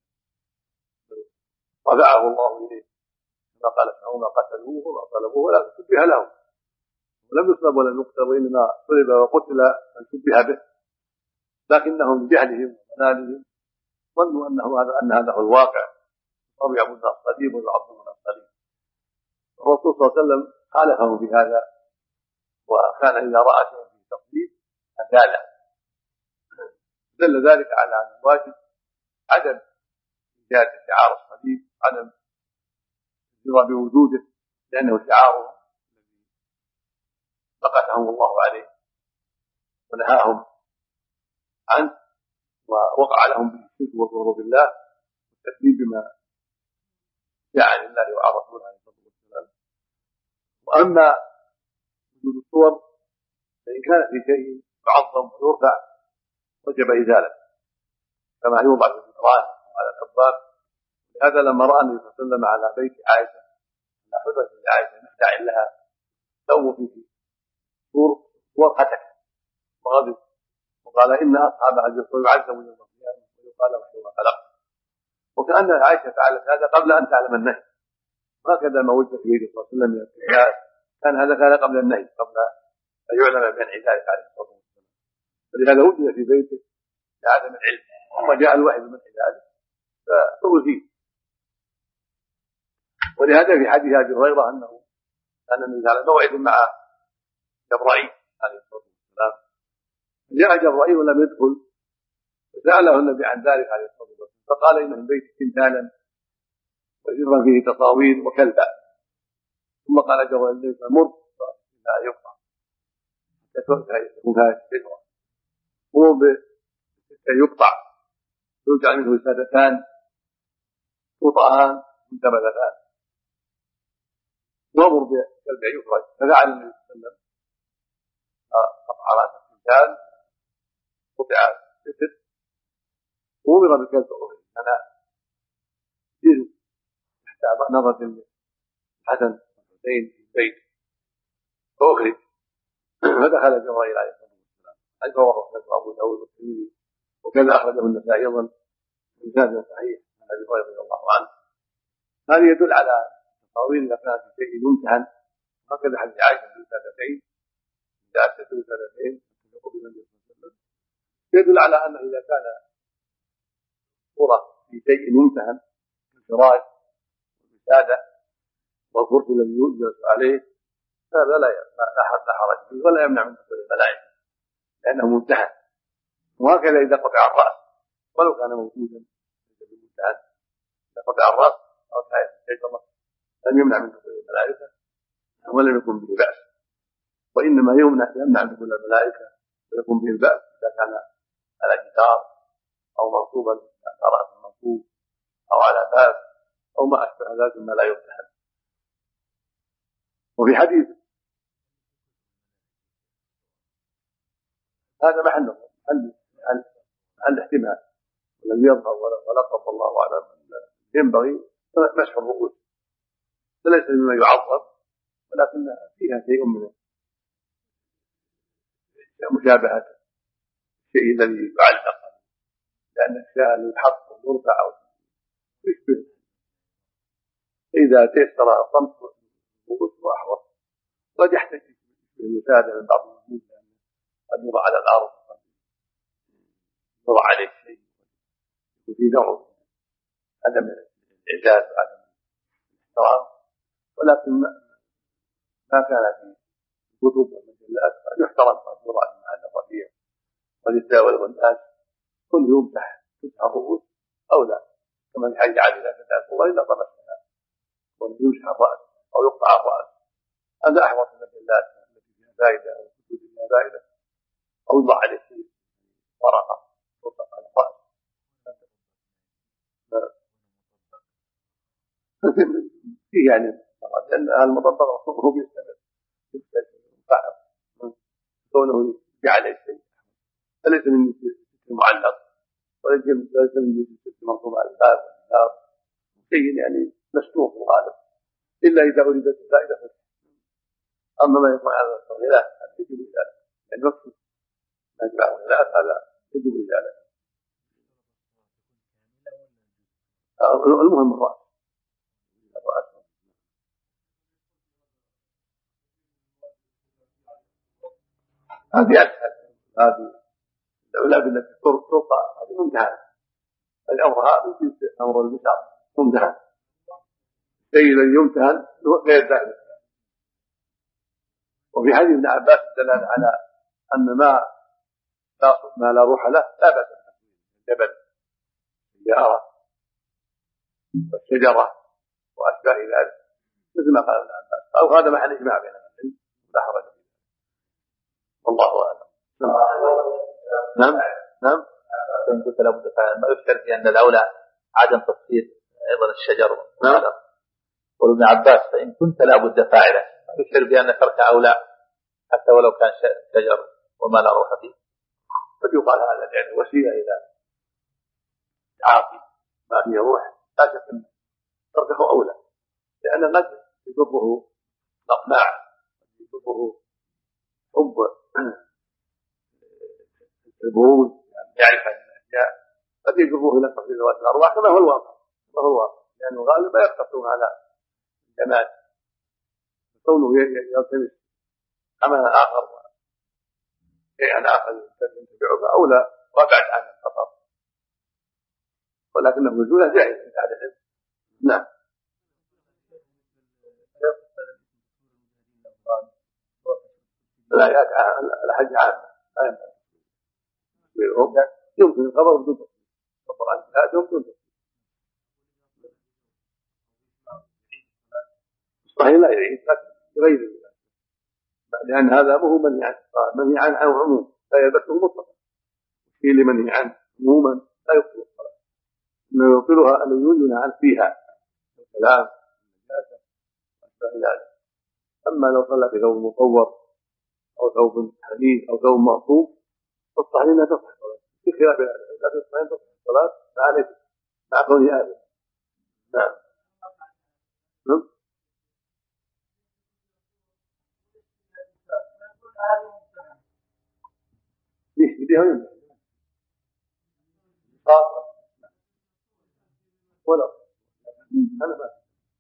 رفعه الله إليه كما قال فهم قتلوه وما صلبوه ولا شبه له، ولم يصلب ولم يقتل وإنما صلب وقتل من شبه به، لكنهم بجهلهم وضلالهم ظنوا انه هذا ان هذا هو الواقع، صاروا يعبدون الصليب ويعظمون الصليب. الرسول صلى الله عليه وسلم خالفهم في هذا، وكان اذا راى شيئا في التصليب ازاله. دل ذلك على ان الواجب عدم ايجاد شعار الصليب، عدم الرضا بوجوده، لانه شعاره الذي بقتهم الله عليه ونهاهم عنه، ووقع لهم بالشرك والكفر بالله والتكذيب بما جاء عن الله وعن رسوله عليه الصلاه والسلام. واما وجود الصور فان كان في شيء يعظم ويرفع وجب ازالته، كما يوضع في الجدران وعلى الابواب. لهذا لما راى النبي صلى الله عليه وسلم على بيت عائشه على حجره عائشه نخدع لها سووا فيه صور صور حتك وغضب، وقال إن أصحاب هذه الصور يعذبون يوم القيامة ويقال وحي ما خلق. وكأن عائشة فعلت هذا قبل أن تعلم النهي، وهكذا ما وجد في النبي صلى الله عليه وسلم من الاتجاه كان هذا كان قبل النهي، قبل أن يعلم بمنع ذلك عليه الصلاة والسلام، فلهذا وجد في بيته لعدم العلم، ثم جاء الوحي بمنع ذلك فأزيل. ولهذا في حديث أبي هريرة أنه كان النبي على موعد مع جبرائيل عليه الصلاة والسلام، جاء جبرائيل ولم يدخل، فسأله النبي عن ذلك عليه الصلاة والسلام، فقال إن من بيت تمثالا وجرا فيه تصاوير وكلبا. ثم قال جبرائيل مر لا يقطع يكون هذه الفكرة، مر بحتى يقطع يرجع منه سادتان قطعان منتبذتان، وامر بكلب يخرج. ففعل النبي صلى الله عليه وسلم قطع راس التمثال، قطع ست، وامر بكلب اخرى. انا يجوز تحت نظره الحسن والحسين في البيت فاخرج، فدخل جبرائيل عليه الصلاه والسلام حيث رواه ابو داود والترمذي، وكذا اخرجه النسائي ايضا بسند صحيح عن ابي هريره رضي الله عنه. هذا يدل على التصاوير اذا كانت في شيء يمتهن، وهكذا حديث عائشه في السادتين جاءت ست سادتين تليق بالنبي صلى الله عليه وسلم، يدل على انه اذا كان صوره في شيء يمتهن كالفراش والوساده والكرسي الذي يجلس عليه، هذا لا لا حرج فيه ولا يمنع من دخول الملائكه لانه ممتهن. وهكذا اذا قطع الراس ولو كان موجودا بالممتهن، اذا قطع الراس او كانت الشجره لم يمنع من دخول الملائكه ولم يكن به باس، وانما يمنع يمنع من دخول الملائكه ويكون به الباس اذا كان على جدار أو منصوبا على رأس المنصوب أو على باب أو ما أشبه ذلك مما لا يفتح. وفي حديث هذا محل محل محل احتمال الذي يظهر ولا قضى الله أعلم ينبغي مسح الرؤوس، فليس مما يعظم ولكن فيها شيء من مشابهة الشيء الذي يعلق، لأن الشيء اللي يحط ويرفع أو يشبه، إذا تيسر الصمت الرؤوس وأحوط. قد يحتاج المساعدة من بعض الوجود، لأن قد يضع على الأرض يضع عليه شيء وفي نوع عدم الإعجاز وعدم الاحترام، ولكن ما كان في الكتب والمجلات يحترم قد يضع على الرفيع وللداول والناس كل يمسح تمسح الرؤوس أو لا، كما في حديث علي لا تدعس الله إلا طمسها، ويمسح الرأس أو يقطع الرأس، هذا أحوط من المجلات التي فيها فائدة أو الكتب فيها فائدة، أو يضع عليه شيء ورقة تطلق على الرأس. فيه يعني لأن المطبق هو بيستمر يستمر كونه يجعل شيء، فليس من المعلق وليس من جنس المنصوب على الباب والباب، شيء يعني مستور في الغالب إلا إذا أريدت الفائدة. أما ما يطلع على الغلاف هذا يجب إزالته، يعني مقصود ما يطلع على الغلاف هذا يجب إزالته. المهم الرأس الرأس هذه أسهل، هذه العلاب التي ترقى هذه ممتهنة، الأمر هذا يجب أمر المسار ممتهن، الشيء الذي يمتهن غير ذلك. وفي حديث ابن عباس دلالة على أن ما ما لا روح له لا بأس الجبل الجارة والشجرة وأشباه ذلك، مثل ما قال ابن عباس، أو هذا محل إجماع بين العلم لا حرج فيه، والله أعلم. نعم نعم. فإن كنت لابد ما يذكر في أن الأولى عدم تفسير أيضا الشجر. نعم. وابن عباس فإن كنت لابد فاعلا يذكر بأن ترك أولى حتى ولو كان شجر وما لا روح فيه. قد يقال هذا يعني وسيلة إلى تعاطي ما فيه روح، لا شك أن تركه أولى، لأن قد يضره الأقناع، يضره حب البروز، يعني يعرف هذه الأشياء قد يجره إلى تفضيل ذوات الأرواح كما هو الواقع، كما هو الواقع، لأن يعني الغالب لا يقتصرون على الجمال، كونه يلتمس عملا آخر شيئا آخر ينتفع أولى وابعد عن الخطر، ولكنه نزوله جائز في هذا العلم. نعم. الآيات الحج عامة لا ينفع يمكن الخبر بدون تفصيل، القرآن هذا بدون تفصيل صحيح لا يعيد غير ذلك، لأن هذا مو منهي عن منهي عن عموم لا يلبسه مطلقا، في لمنهي عن عموما لا يبطل الصلاة، إنه يبطلها الذي ينهى عن فيها الكلام النجاسة وأشباه ذلك. أما لو صلى في ثوب مطور أو ثوب حديد أو ثوب مغصوب فالصحيح أنها تصح الصلاة في خلاف لا تصح أن تصح الصلاة مع مع كونه آدم. نعم. نعم. ليش بديها يمكن خاصة ولا أنا ما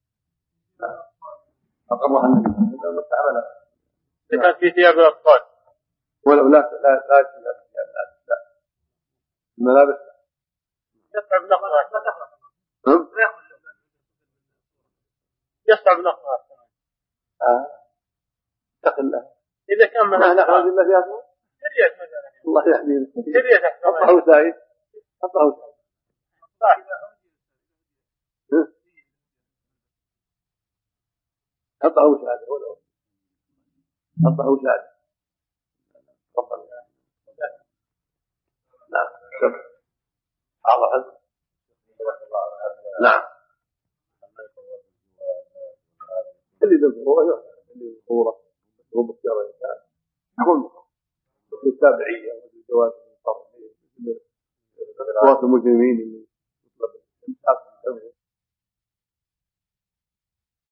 أقرها النبي مستعملة كان في ثياب الأطفال ولو لا لا لا لا لا الملابس يصعب نقلها هم يصعب نقلها آه اتق الله إذا كان من ما نخرج إلا في أسماء سرية مثلا الله يحمينا سرية حطه سايد حطه سايد حطه سايد ولا حطه سايد تفضل. نعم. مو باختيار الإنسان يكون في التابعية والجواز من الصرف أصوات المجرمين